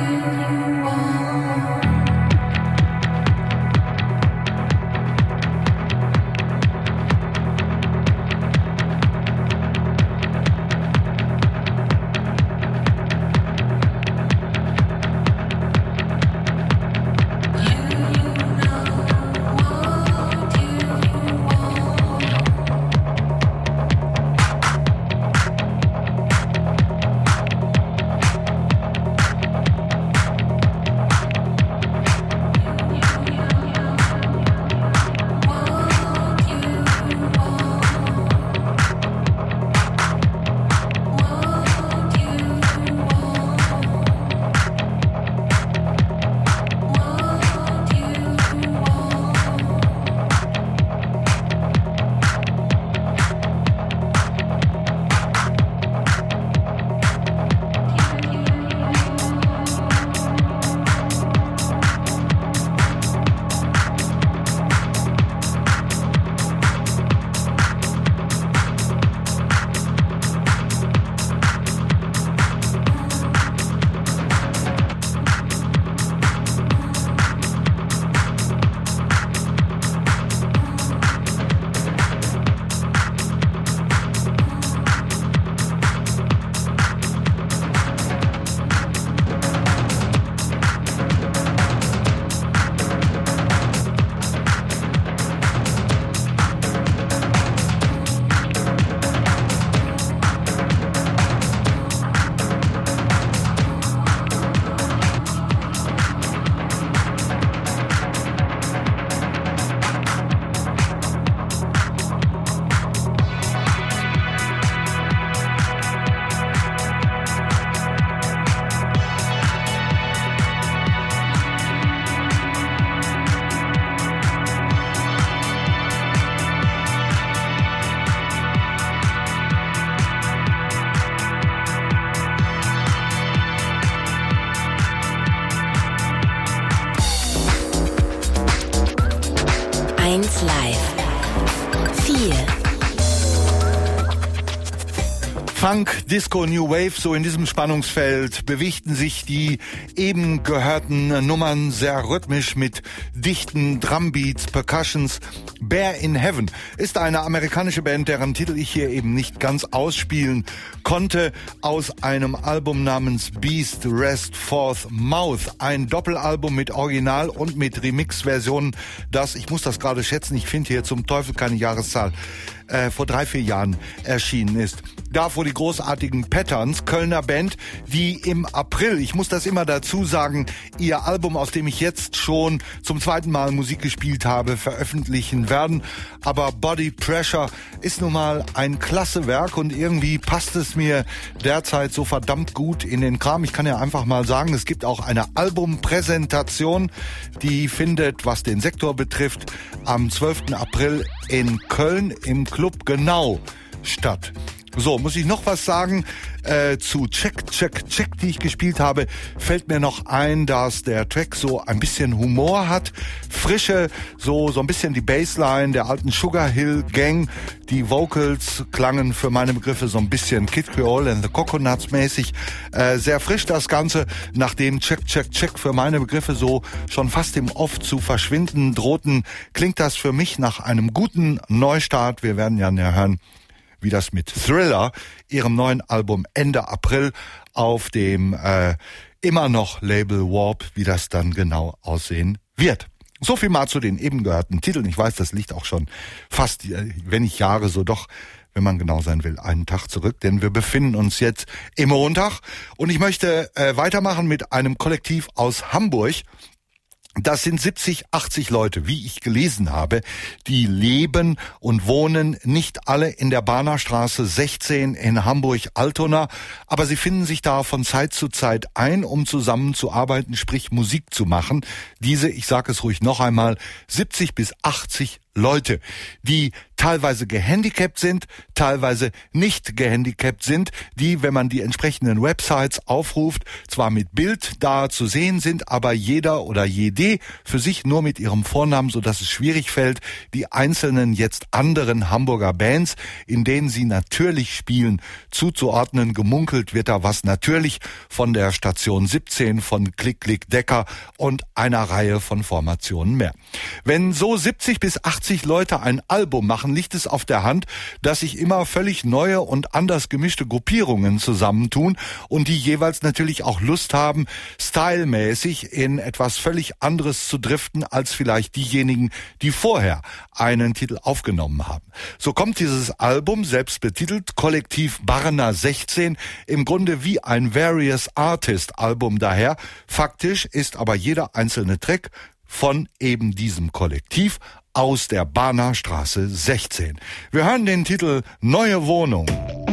eins Live vier. Funk, Disco, New Wave, so in diesem Spannungsfeld bewegten sich die eben gehörten Nummern sehr rhythmisch mit dichten Drumbeats, Percussions. Bear in Heaven ist eine amerikanische Band, deren Titel ich hier eben nicht ganz ausspielen konnte, aus einem Album namens Beast Rest Forth Mouth. Ein Doppelalbum mit Original- und mit Remix-Versionen, das, ich muss das gerade schätzen, ich finde hier zum Teufel keine Jahreszahl, äh, vor drei, vier Jahren erschienen ist. Davor die großartigen Patterns, Kölner Band, die im April, ich muss das immer dazu sagen, ihr Album, aus dem ich jetzt schon zum zweiten Mal Musik gespielt habe, veröffentlichen werden. Aber Body Pressure ist nun mal ein klasse Werk und irgendwie passt es mir derzeit so verdammt gut in den Kram. Ich kann ja einfach mal sagen, es gibt auch eine Albumpräsentation, die findet, was den Sektor betrifft, am zwölften April in Köln im Club Genau statt. So, muss ich noch was sagen äh, zu Check, Check, Check, die ich gespielt habe, fällt mir noch ein, dass der Track so ein bisschen Humor hat, Frische, so so ein bisschen die Bassline der alten Sugar Hill Gang, die Vocals klangen für meine Begriffe so ein bisschen Kid Creole and the Coconuts mäßig, äh, sehr frisch das Ganze, nachdem Check, Check, Check für meine Begriffe so schon fast im Off zu verschwinden drohten, klingt das für mich nach einem guten Neustart. Wir werden ja hören, wie das mit Thriller, ihrem neuen Album Ende April auf dem äh, immer noch Label Warp, wie das dann genau aussehen wird. So viel mal zu den eben gehörten Titeln. Ich weiß, das liegt auch schon fast, wenn nicht Jahre, so doch, wenn man genau sein will, einen Tag zurück. Denn wir befinden uns jetzt im Montag und ich möchte äh, weitermachen mit einem Kollektiv aus Hamburg. Das sind siebzig, achtzig Leute, wie ich gelesen habe, die leben und wohnen nicht alle in der Bahnerstraße sechzehn in Hamburg-Altona, aber sie finden sich da von Zeit zu Zeit ein, um zusammenzuarbeiten, sprich Musik zu machen. Diese, ich sage es ruhig noch einmal, siebzig bis achtzig Leute, die teilweise gehandicapt sind, teilweise nicht gehandicapt sind, die, wenn man die entsprechenden Websites aufruft, zwar mit Bild da zu sehen sind, aber jeder oder jede für sich nur mit ihrem Vornamen, sodass es schwierig fällt, die einzelnen jetzt anderen Hamburger Bands, in denen sie natürlich spielen, zuzuordnen. Gemunkelt wird da was natürlich von der Station siebzehn, von Klick Klick Decker und einer Reihe von Formationen mehr. Wenn so siebzig bis achtzig Leute ein Album machen, liegt es auf der Hand, dass sich immer völlig neue und anders gemischte Gruppierungen zusammentun und die jeweils natürlich auch Lust haben, stylmäßig in etwas völlig anderes zu driften als vielleicht diejenigen, die vorher einen Titel aufgenommen haben. So kommt dieses Album, selbst betitelt Kollektiv Barna sechzehn, im Grunde wie ein Various Artist Album daher. Faktisch ist aber jeder einzelne Track von eben diesem Kollektiv aus der Barner Straße sechzehn. Wir hören den Titel Neue Wohnung.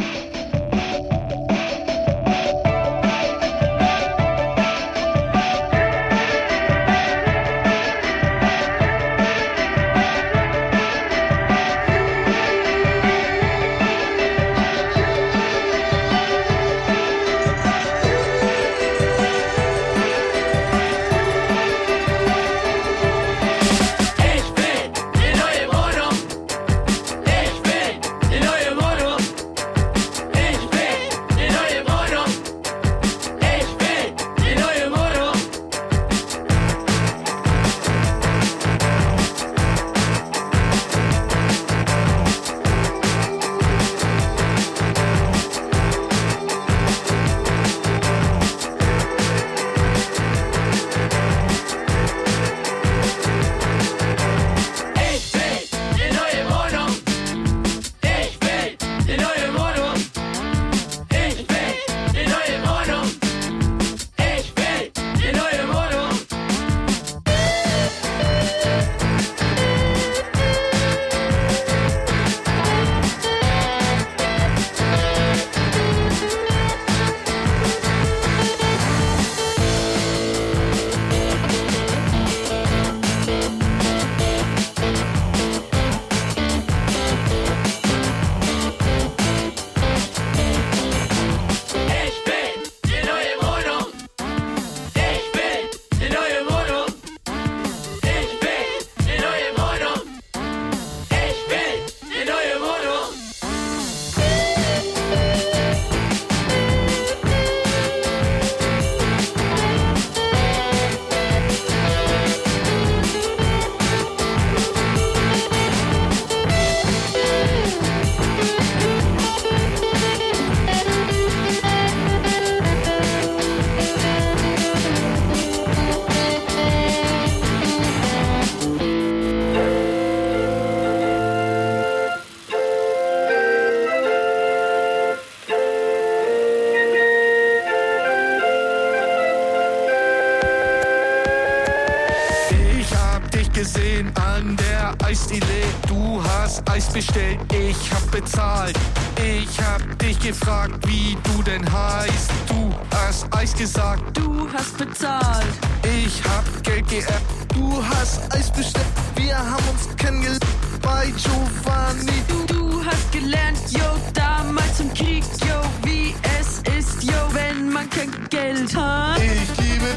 gesehen an der Eisdiele. Du hast Eis bestellt, ich hab bezahlt. Ich hab dich gefragt, wie du denn heißt. Du hast Eis gesagt, du hast bezahlt. Ich hab Geld geerbt, du hast Eis bestellt. Wir haben uns kennengelernt bei Giovanni. Du, du hast gelernt, yo, damals im Krieg, yo, wie es ist, yo, wenn man kein Geld hat. Ich liebe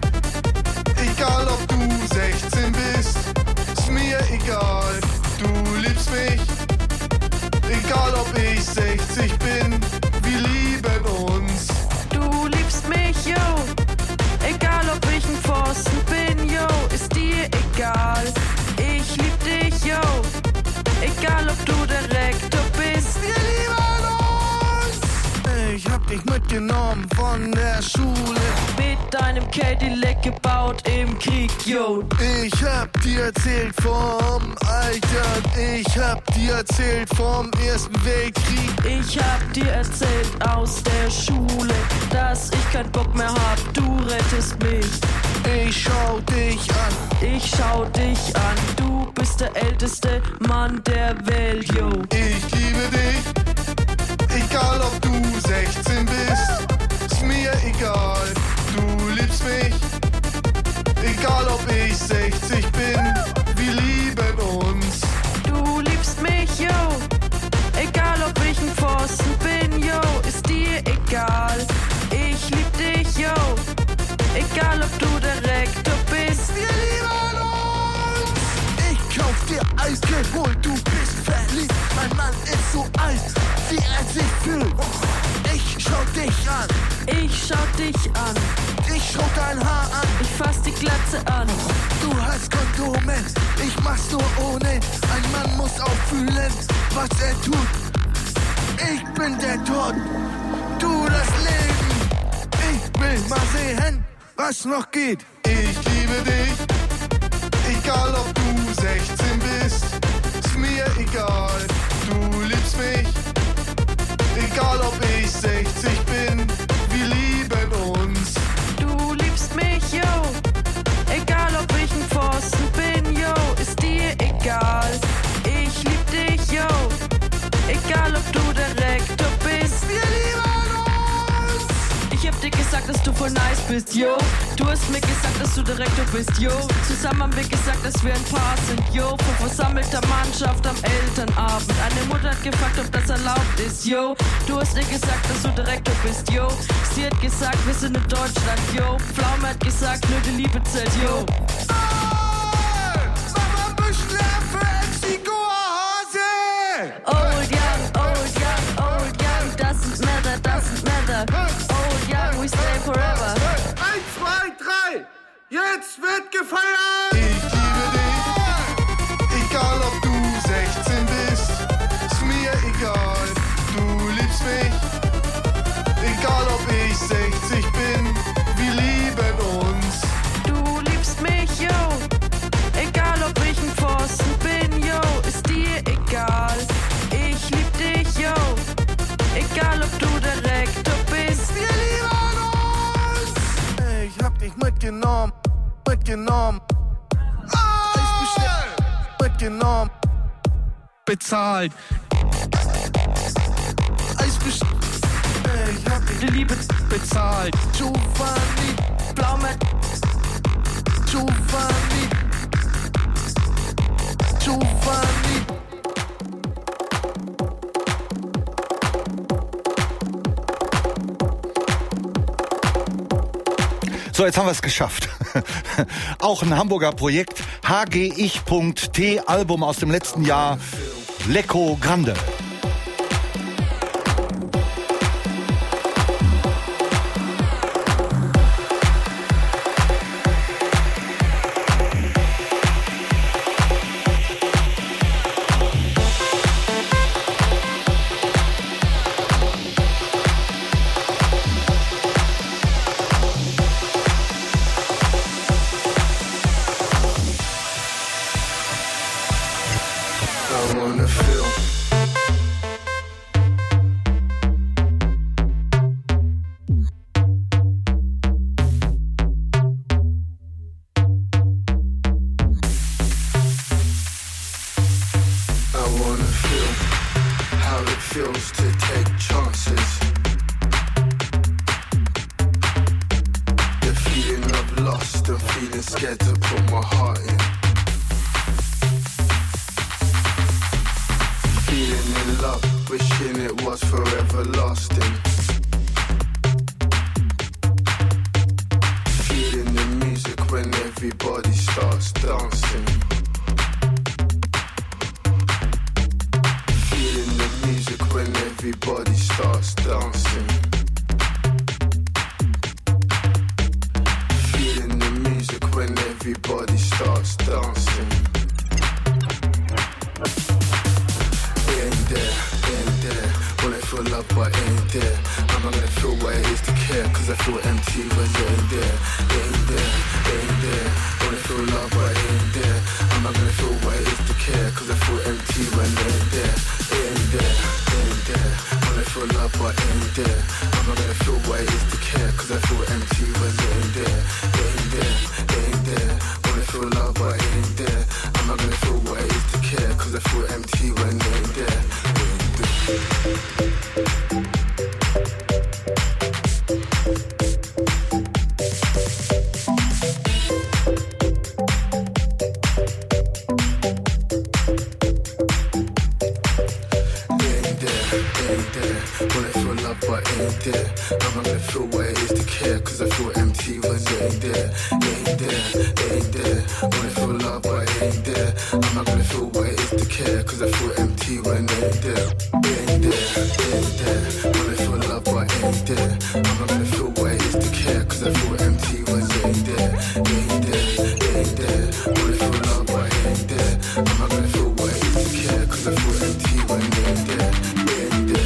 dich, egal ob du sechzehn bist, ist mir egal, du liebst mich, egal ob ich sechzig bin, wir lieben uns. Du liebst mich, yo, egal ob ich ein Pfosten bin, yo, ist dir egal. Ich lieb dich, yo, egal ob du der Rektor bist, wir lieben uns. Ich hab dich mitgenommen von der Schule, mit deinem Cadillac gebaut im Krieg, yo. Ich hab dir erzählt vom Alter, ich hab dir erzählt vom Ersten Weltkrieg. Ich hab dir erzählt aus der Schule, dass ich keinen Bock mehr hab, du rettest mich. Ich schau dich an, ich schau dich an, du bist der älteste Mann der Welt, yo. Ich liebe dich, egal ob du sechzehn bist, ist mir egal, du liebst mich, egal ob ich sechzig bin, wir lieben uns. geholt, du bist verliebt. Mein Mann ist so alt, wie er sich fühlt. Ich schau dich an. Ich schau dich an. Ich schau dein Haar an. Ich fass die Glatze an. Du hast Kondome, ich mach's nur ohne. Ein Mann muss auch fühlen, was er tut. Ich bin der Tod, du das Leben. Ich will mal sehen, was noch geht. Ich liebe dich, egal ob du sechzehn bist. Ist mir egal, du liebst mich. Egal ob ich sechzig bin, wir lieben uns. Du liebst mich, yo. Egal ob ich ein Pfosten bin, yo. Ist dir egal. Ich lieb dich, yo. Egal ob du der Rektor bist. Wir lieben uns. Ich hab dir gesagt, dass du voll nice bist, yo. Du hast mir gesagt, dass du der Rektor bist, yo. Zusammen haben wir gesagt, dass wir ein Paar sind, yo. Vor versammelter Mannschaft am Elternabend. Eine Mutter hat gefragt, ob das erlaubt ist, yo. Du hast ihr gesagt, dass du der Rektor bist, yo. Sie hat gesagt, wir sind in Deutschland, yo. Pflaume hat gesagt, nur die Liebe zählt, yo. Old young, old young, old young, doesn't matter, doesn't matter. Old young, we stay forever. Eins, zwei, drei, jetzt wird gefeiert! Ich liebe dich, egal ob du sechzehn bist. Ist mir egal, du liebst mich. Egal ob ich sechzig bin, wir lieben uns. Du liebst mich, yo. Egal ob ich ein Pfosten bin, yo. Ist dir egal. Ich lieb dich, yo. Egal ob du der Rektor bist. Wir lieben uns. Ich hab dich mitgenommen, mitgenommen. Ich bestimmt mitgenommen. Bezahlt. Ich bestimmt. Ich hab dich Die Liebe bezahlt. Giovanni, Pflaume. Giovanni, Giovanni. So, jetzt haben wir es geschafft. Auch ein Hamburger Projekt, H G Ich Punkt T, Album aus dem letzten Jahr, Lecco Grande. When I feel love but ain't there. I'm not gonna feel what it is to care, cause I feel empty when it ain't there. Ain't there, ain't there. Wanna feel love but ain't there. I'm not gonna feel what it is to care, cause I feel empty when it ain't there. Ain't there, ain't there. Wanna feel love but ain't there. I'm not gonna feel what it is to care, cause I feel empty when it ain't there. Ain't there, ain't there. Wanna feel love but ain't there. I'm not gonna feel what it is to care, cause I feel empty when it ain't there. Ain't there.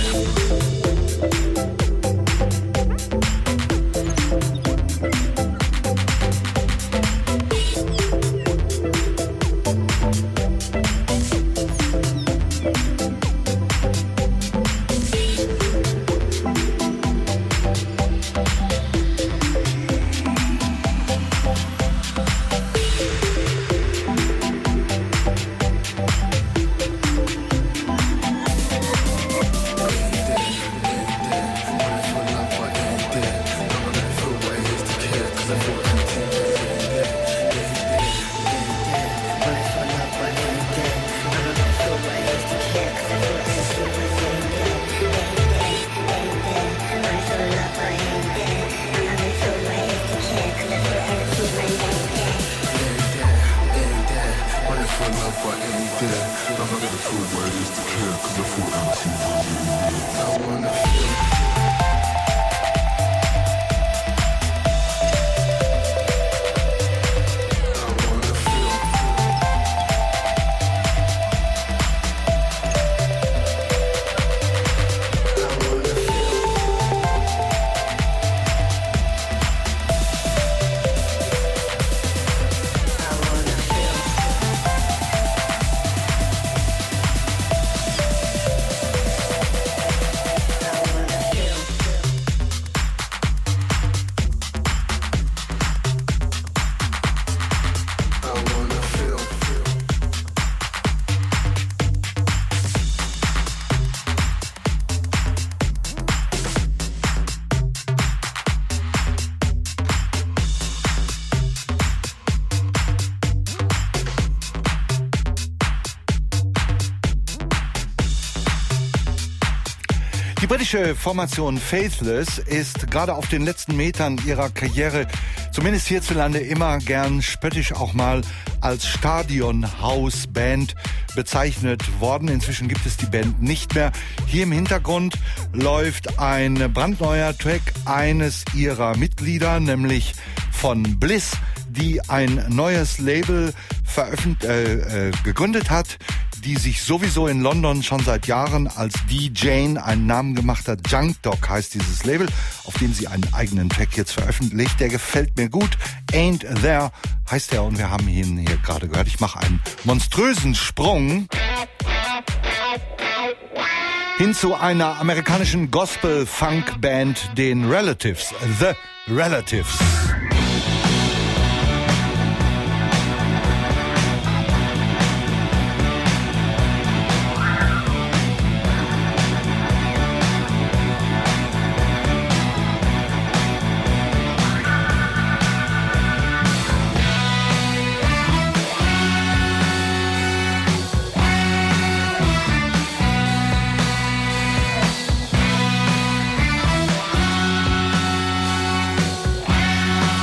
Die britische Formation Faithless ist gerade auf den letzten Metern ihrer Karriere, zumindest hierzulande, immer gern spöttisch auch mal als Stadion-House-Band bezeichnet worden. Inzwischen gibt es die Band nicht mehr. Hier im Hintergrund läuft ein brandneuer Track eines ihrer Mitglieder, nämlich von Bliss, die ein neues Label veröffent- äh, äh, gegründet hat, die sich sowieso in London schon seit Jahren als D J einen Namen gemacht hat. Junk Dog heißt dieses Label, auf dem sie einen eigenen Track jetzt veröffentlicht. Der gefällt mir gut. Ain't There heißt er und wir haben ihn hier gerade gehört. Ich mache einen monströsen Sprung hin zu einer amerikanischen Gospel-Funk-Band, den Relatives. The Relatives. Ain't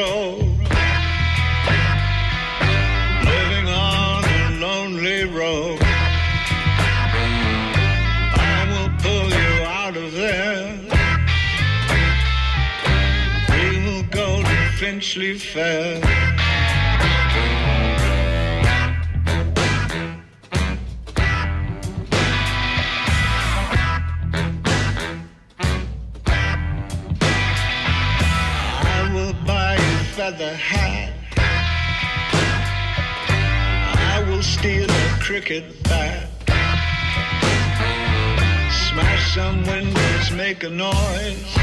road, living on a lonely road. I will pull you out of there. We will go to Finchley Fair. Feather hat. I will steal a cricket bat. Smash some windows, make a noise.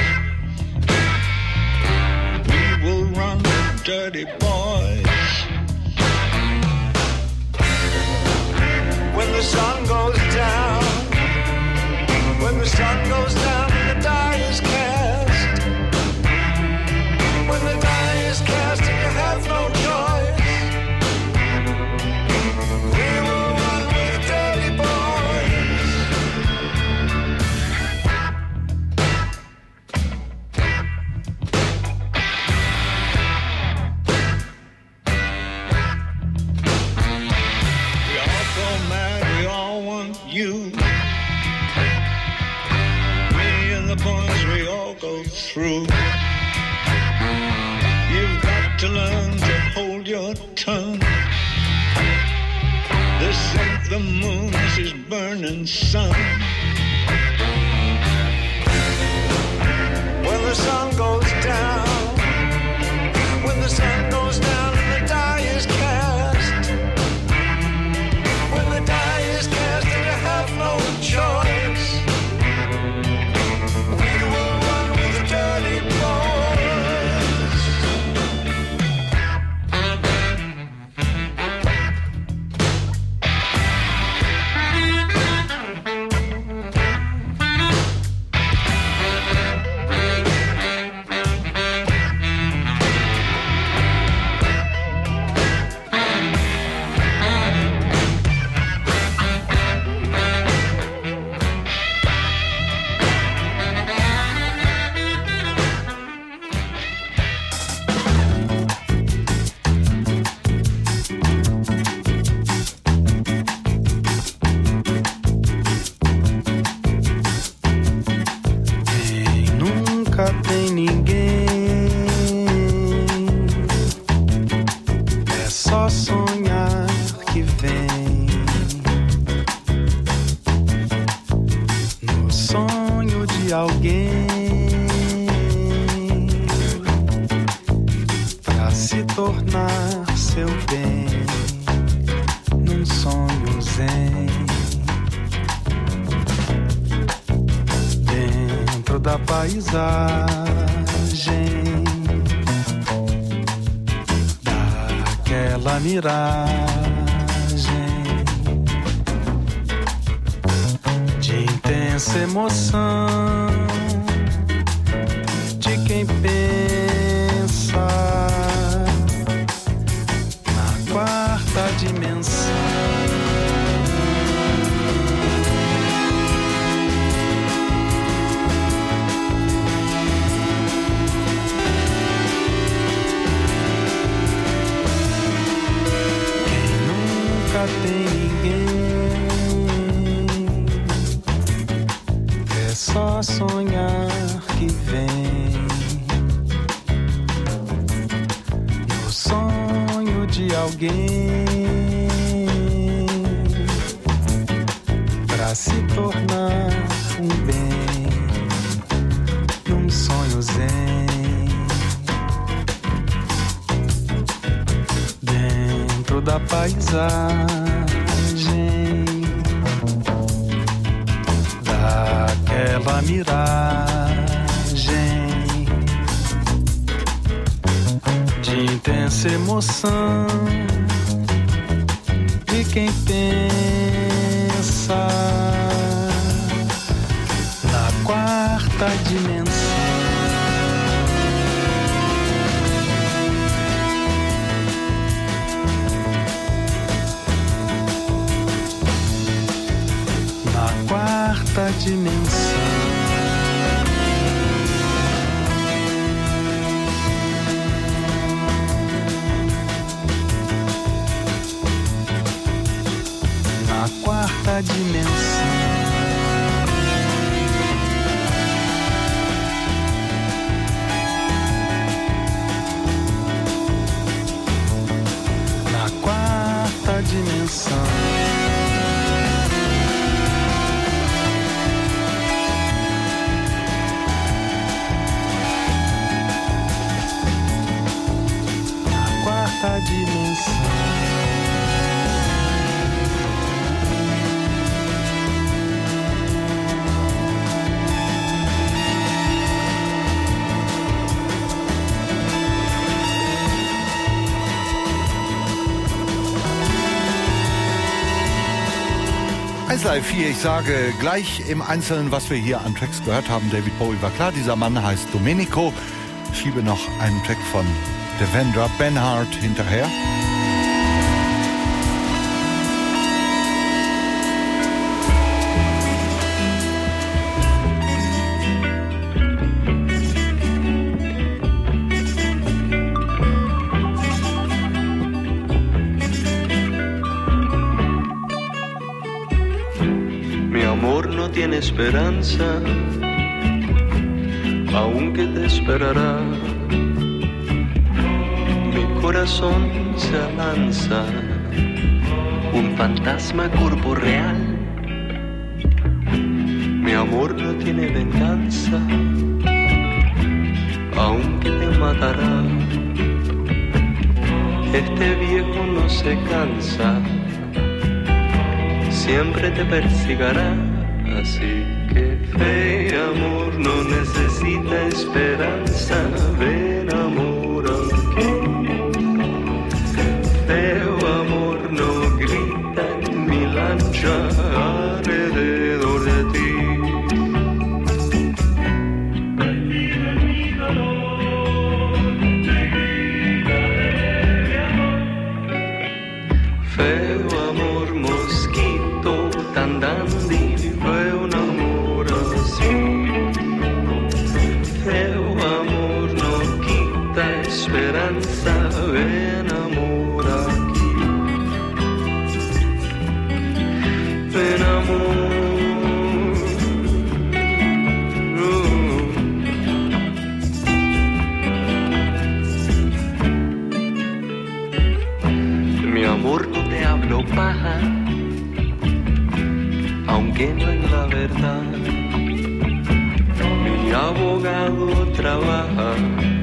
We will run the dirty boys. When the sun goes down, when the sun goes down and the die is cast, when the die is cast and you have no choice, we will run with dirty boys. We all go mad, we all want you. Me and the boys, we all go through. You've got to learn to hold your tongue. This ain't the moon, this is burning sun. When the sun goes down, when the sun goes down and the die is cast, when the die is cast and you have no choice, we will run with the dirty boys. De intensa emoção de quem pensa na quarta dimensão. Tem ninguém, é só sonhar que vem no sonho de alguém pra se tornar um bem num sonho zen. Dentro da paisagem daquela miragem de intensa emoção de quem pensa na quarta dimensão. Quarta dimensão. quarta dimensão. Na quarta dimensão. Na quarta dimensão. eins Live vier, ich sage gleich im Einzelnen, was wir hier an Tracks gehört haben. David Bowie war klar, dieser Mann heißt Domenico. Ich schiebe noch einen Track von Devendra Banhart hinterher. Tiene esperanza, aunque te esperará. Mi corazón se avanza, un fantasma corporeal. Mi amor no tiene venganza, aunque te matará. Este viejo no se cansa, siempre te persigará. Así que fe y amor no necesita esperanza. Ven, amor, aquí. Feo amor no grita en mi lancha alrededor de ti. Feo amor, mosquito tan dandy. Fue un amor así. Feo amor no quita esperanza. Ven, amor, aquí. Ven, amor. Uh. Mi amor, no te hablo paja, aunque no es la verdad. Mi abogado trabaja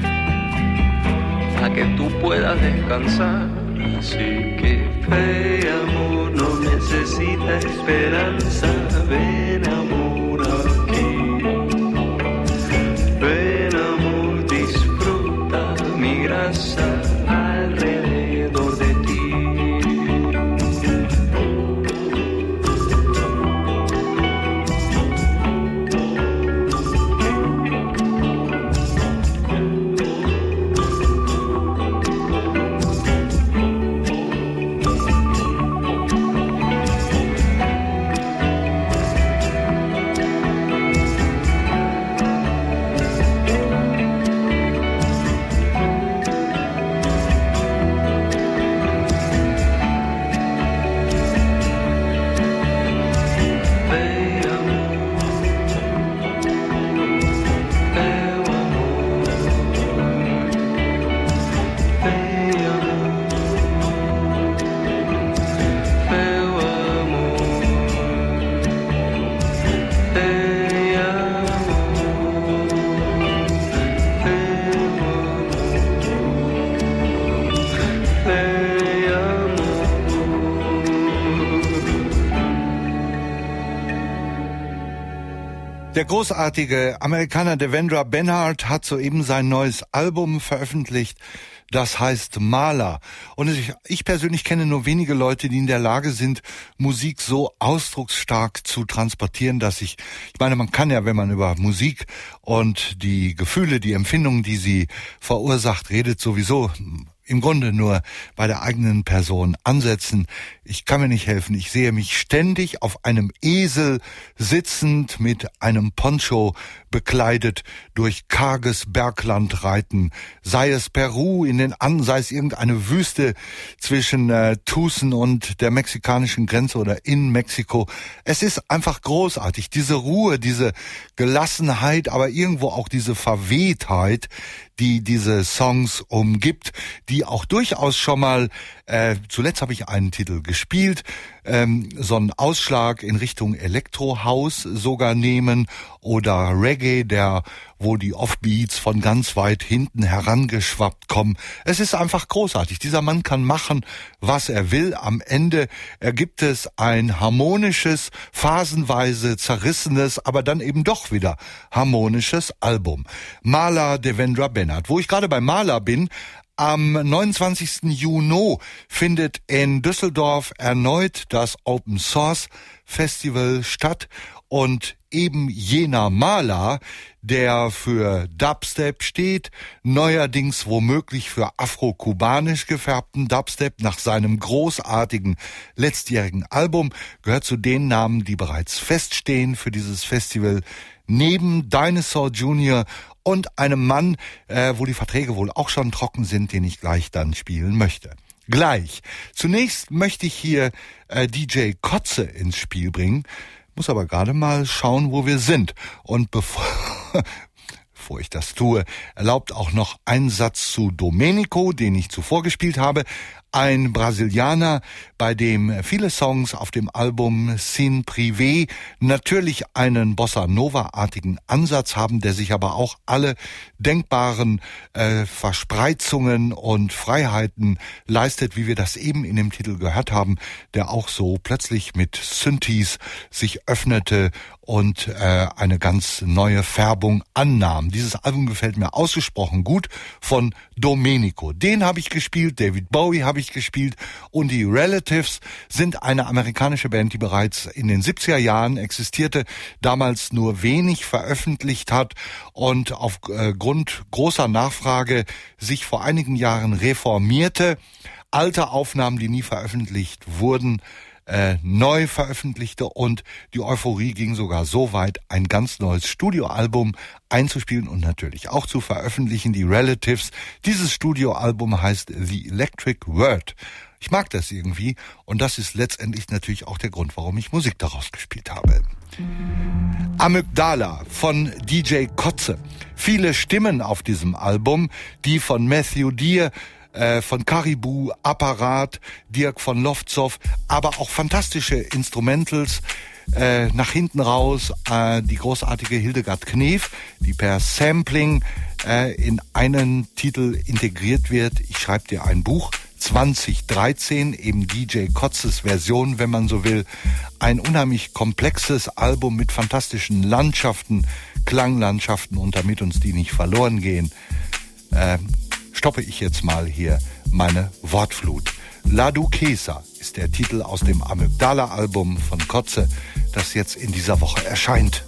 para que tú puedas descansar. Así que fe y amor no necesita esperanza. Ven, amor, aquí. Ven, amor, disfruta mi grasa alrededor de ti. Der großartige Amerikaner Devendra Banhart hat soeben sein neues Album veröffentlicht. Das heißt Maler. Und ich, ich persönlich kenne nur wenige Leute, die in der Lage sind, Musik so ausdrucksstark zu transportieren, dass ich, ich meine, man kann ja, wenn man über Musik und die Gefühle, die Empfindungen, die sie verursacht, redet, sowieso im Grunde nur bei der eigenen Person ansetzen. Ich kann mir nicht helfen. Ich sehe mich ständig auf einem Esel sitzend mit einem Poncho bekleidet durch karges Bergland reiten. Sei es Peru in den Anden, sei es irgendeine Wüste zwischen äh, Tucson und der mexikanischen Grenze oder in Mexiko. Es ist einfach großartig. Diese Ruhe, diese Gelassenheit, aber irgendwo auch diese Verwehtheit, die diese Songs umgibt, die auch durchaus schon mal, äh, zuletzt habe ich einen Titel gespielt, ähm, so einen Ausschlag in Richtung Elektrohaus sogar nehmen oder Reggae, der wo die Offbeats von ganz weit hinten herangeschwappt kommen. Es ist einfach großartig. Dieser Mann kann machen, was er will. Am Ende ergibt es ein harmonisches, phasenweise zerrissenes, aber dann eben doch wieder harmonisches Album. Mala Devendra Banhart. Wo ich gerade bei Mala bin, am neunundzwanzigsten Juni findet in Düsseldorf erneut das Open Source Festival statt und eben jener Mala, der für Dubstep steht, neuerdings womöglich für afro-kubanisch gefärbten Dubstep nach seinem großartigen letztjährigen Album, gehört zu den Namen, die bereits feststehen für dieses Festival, neben Dinosaur Junior und einem Mann, äh, wo die Verträge wohl auch schon trocken sind, den ich gleich dann spielen möchte. Gleich. Zunächst möchte ich hier äh, D J Kotze ins Spiel bringen, muss aber gerade mal schauen, wo wir sind. Und bevor, bevor ich das tue, erlaubt auch noch ein Satz zu Domenico, den ich zuvor gespielt habe. Ein Brasilianer, bei dem viele Songs auf dem Album Sin Privé natürlich einen Bossa-Nova-artigen Ansatz haben, der sich aber auch alle denkbaren äh, Verspreizungen und Freiheiten leistet, wie wir das eben in dem Titel gehört haben, der auch so plötzlich mit Synthes sich öffnete und äh, eine ganz neue Färbung annahm. Dieses Album gefällt mir ausgesprochen gut, von Domenico. Den habe ich gespielt, David Bowie habe ich gespielt und die Relatives sind eine amerikanische Band, die bereits in den siebziger Jahren existierte, damals nur wenig veröffentlicht hat und aufgrund großer Nachfrage sich vor einigen Jahren reformierte, alte Aufnahmen, die nie veröffentlicht wurden, Äh, neu veröffentlichte und die Euphorie ging sogar so weit, ein ganz neues Studioalbum einzuspielen und natürlich auch zu veröffentlichen, die Relatives. Dieses Studioalbum heißt The Electric Word. Ich mag das irgendwie und das ist letztendlich natürlich auch der Grund, warum ich Musik daraus gespielt habe. Amygdala von D J Kotze. Viele Stimmen auf diesem Album, die von Matthew Dear, von Caribou, Apparat, Dirk von Lofzow, aber auch fantastische Instrumentals äh, nach hinten raus, äh, die großartige Hildegard Knef, die per Sampling äh, in einen Titel integriert wird. Ich schreibe dir ein Buch, zwanzig dreizehn, eben D J Kotzes Version, wenn man so will. Ein unheimlich komplexes Album mit fantastischen Landschaften, Klanglandschaften und damit uns die nicht verloren gehen, äh, stoppe ich jetzt mal hier meine Wortflut. La Duquesa ist der Titel aus dem Amygdala-Album von Kotze, das jetzt in dieser Woche erscheint.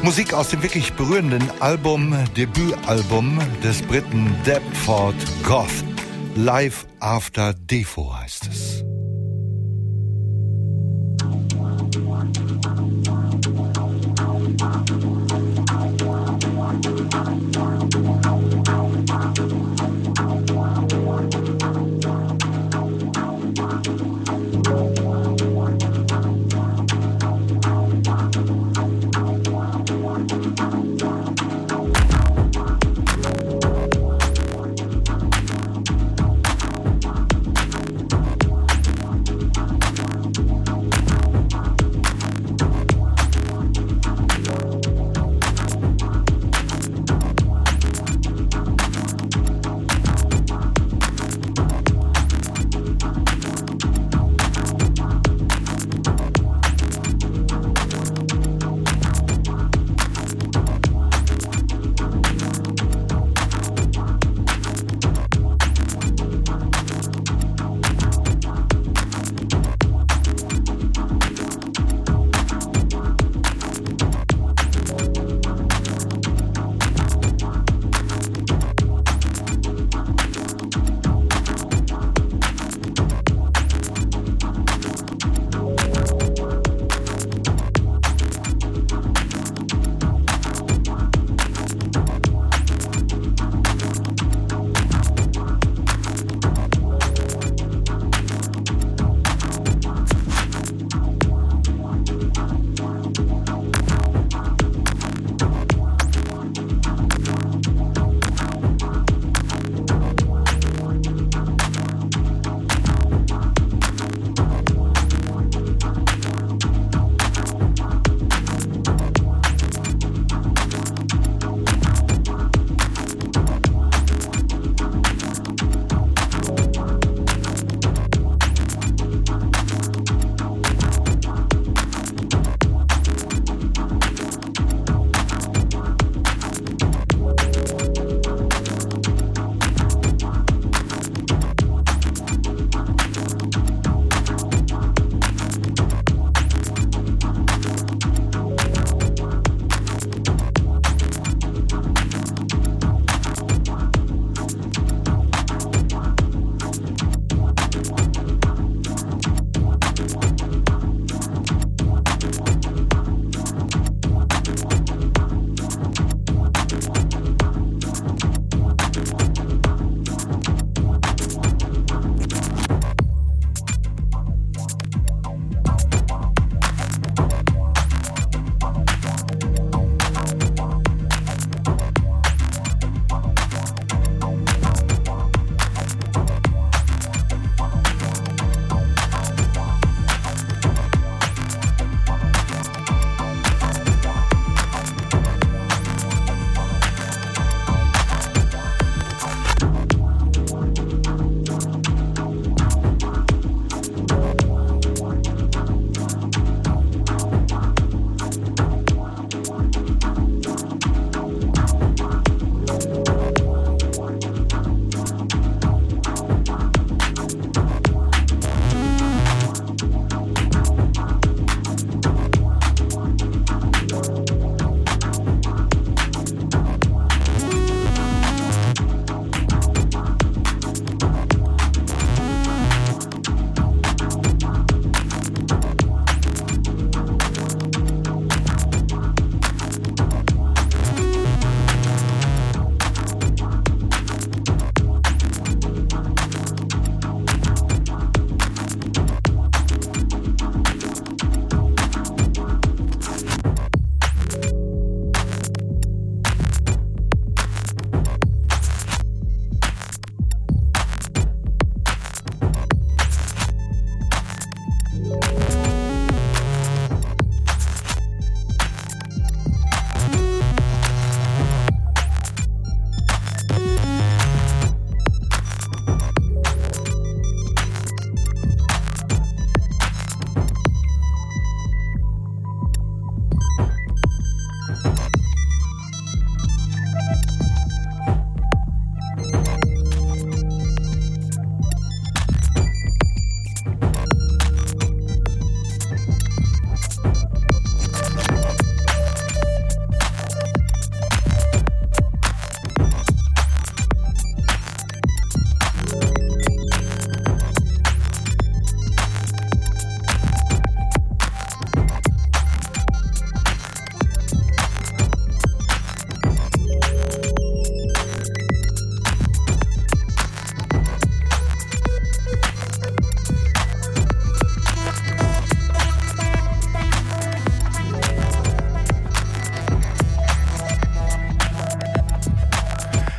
Musik aus dem wirklich berührenden Album, Debütalbum des Briten Deptford Goth. Live After Defo heißt es.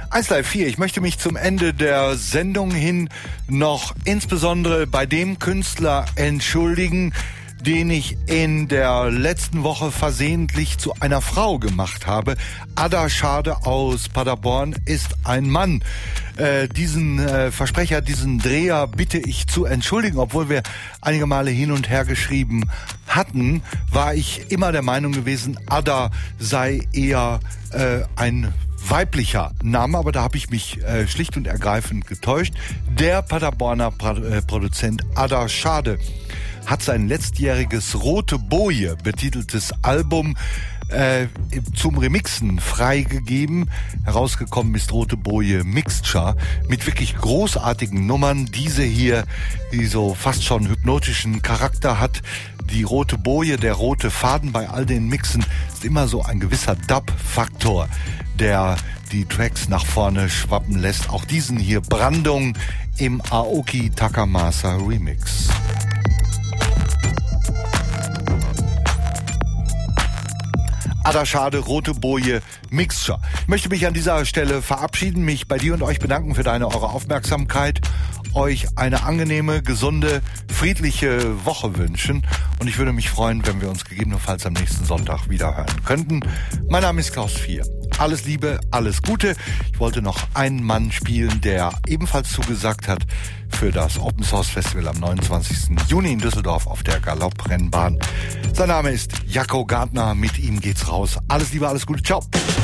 eins Live vier, ich möchte mich zum Ende der Sendung hin noch insbesondere bei dem Künstler entschuldigen, den ich in der letzten Woche versehentlich zu einer Frau gemacht habe. Ada Schade aus Paderborn ist ein Mann. Äh, diesen äh, Versprecher, diesen Dreher bitte ich zu entschuldigen. Obwohl wir einige Male hin und her geschrieben hatten, war ich immer der Meinung gewesen, Ada sei eher äh, ein weiblicher Name, aber da habe ich mich äh, schlicht und ergreifend getäuscht. Der Paderborner Pro- äh, Produzent Ada Schade hat sein letztjähriges Rote Boje betiteltes Album äh, zum Remixen freigegeben. Herausgekommen ist Rote Boje Mixture mit wirklich großartigen Nummern. Diese hier, die so fast schon hypnotischen Charakter hat. Die Rote Boje, der rote Faden bei all den Mixen ist immer so ein gewisser Dub-Faktor, der die Tracks nach vorne schwappen lässt. Auch diesen hier Brandung im Aoki Takamasa Remix. Ada Schade, Rote Boje, Mixture. Ich möchte mich an dieser Stelle verabschieden, mich bei dir und euch bedanken für deine, eure Aufmerksamkeit, euch eine angenehme, gesunde, friedliche Woche wünschen und ich würde mich freuen, wenn wir uns gegebenenfalls am nächsten Sonntag wieder hören könnten. Mein Name ist Klaus Vier. Alles Liebe, alles Gute. Ich wollte noch einen Mann spielen, der ebenfalls zugesagt hat für das Open Source Festival am neunundzwanzigsten Juni in Düsseldorf auf der Galopprennbahn. Sein Name ist Jacko Gardner. Mit ihm geht's raus. Alles Liebe, alles Gute. Ciao.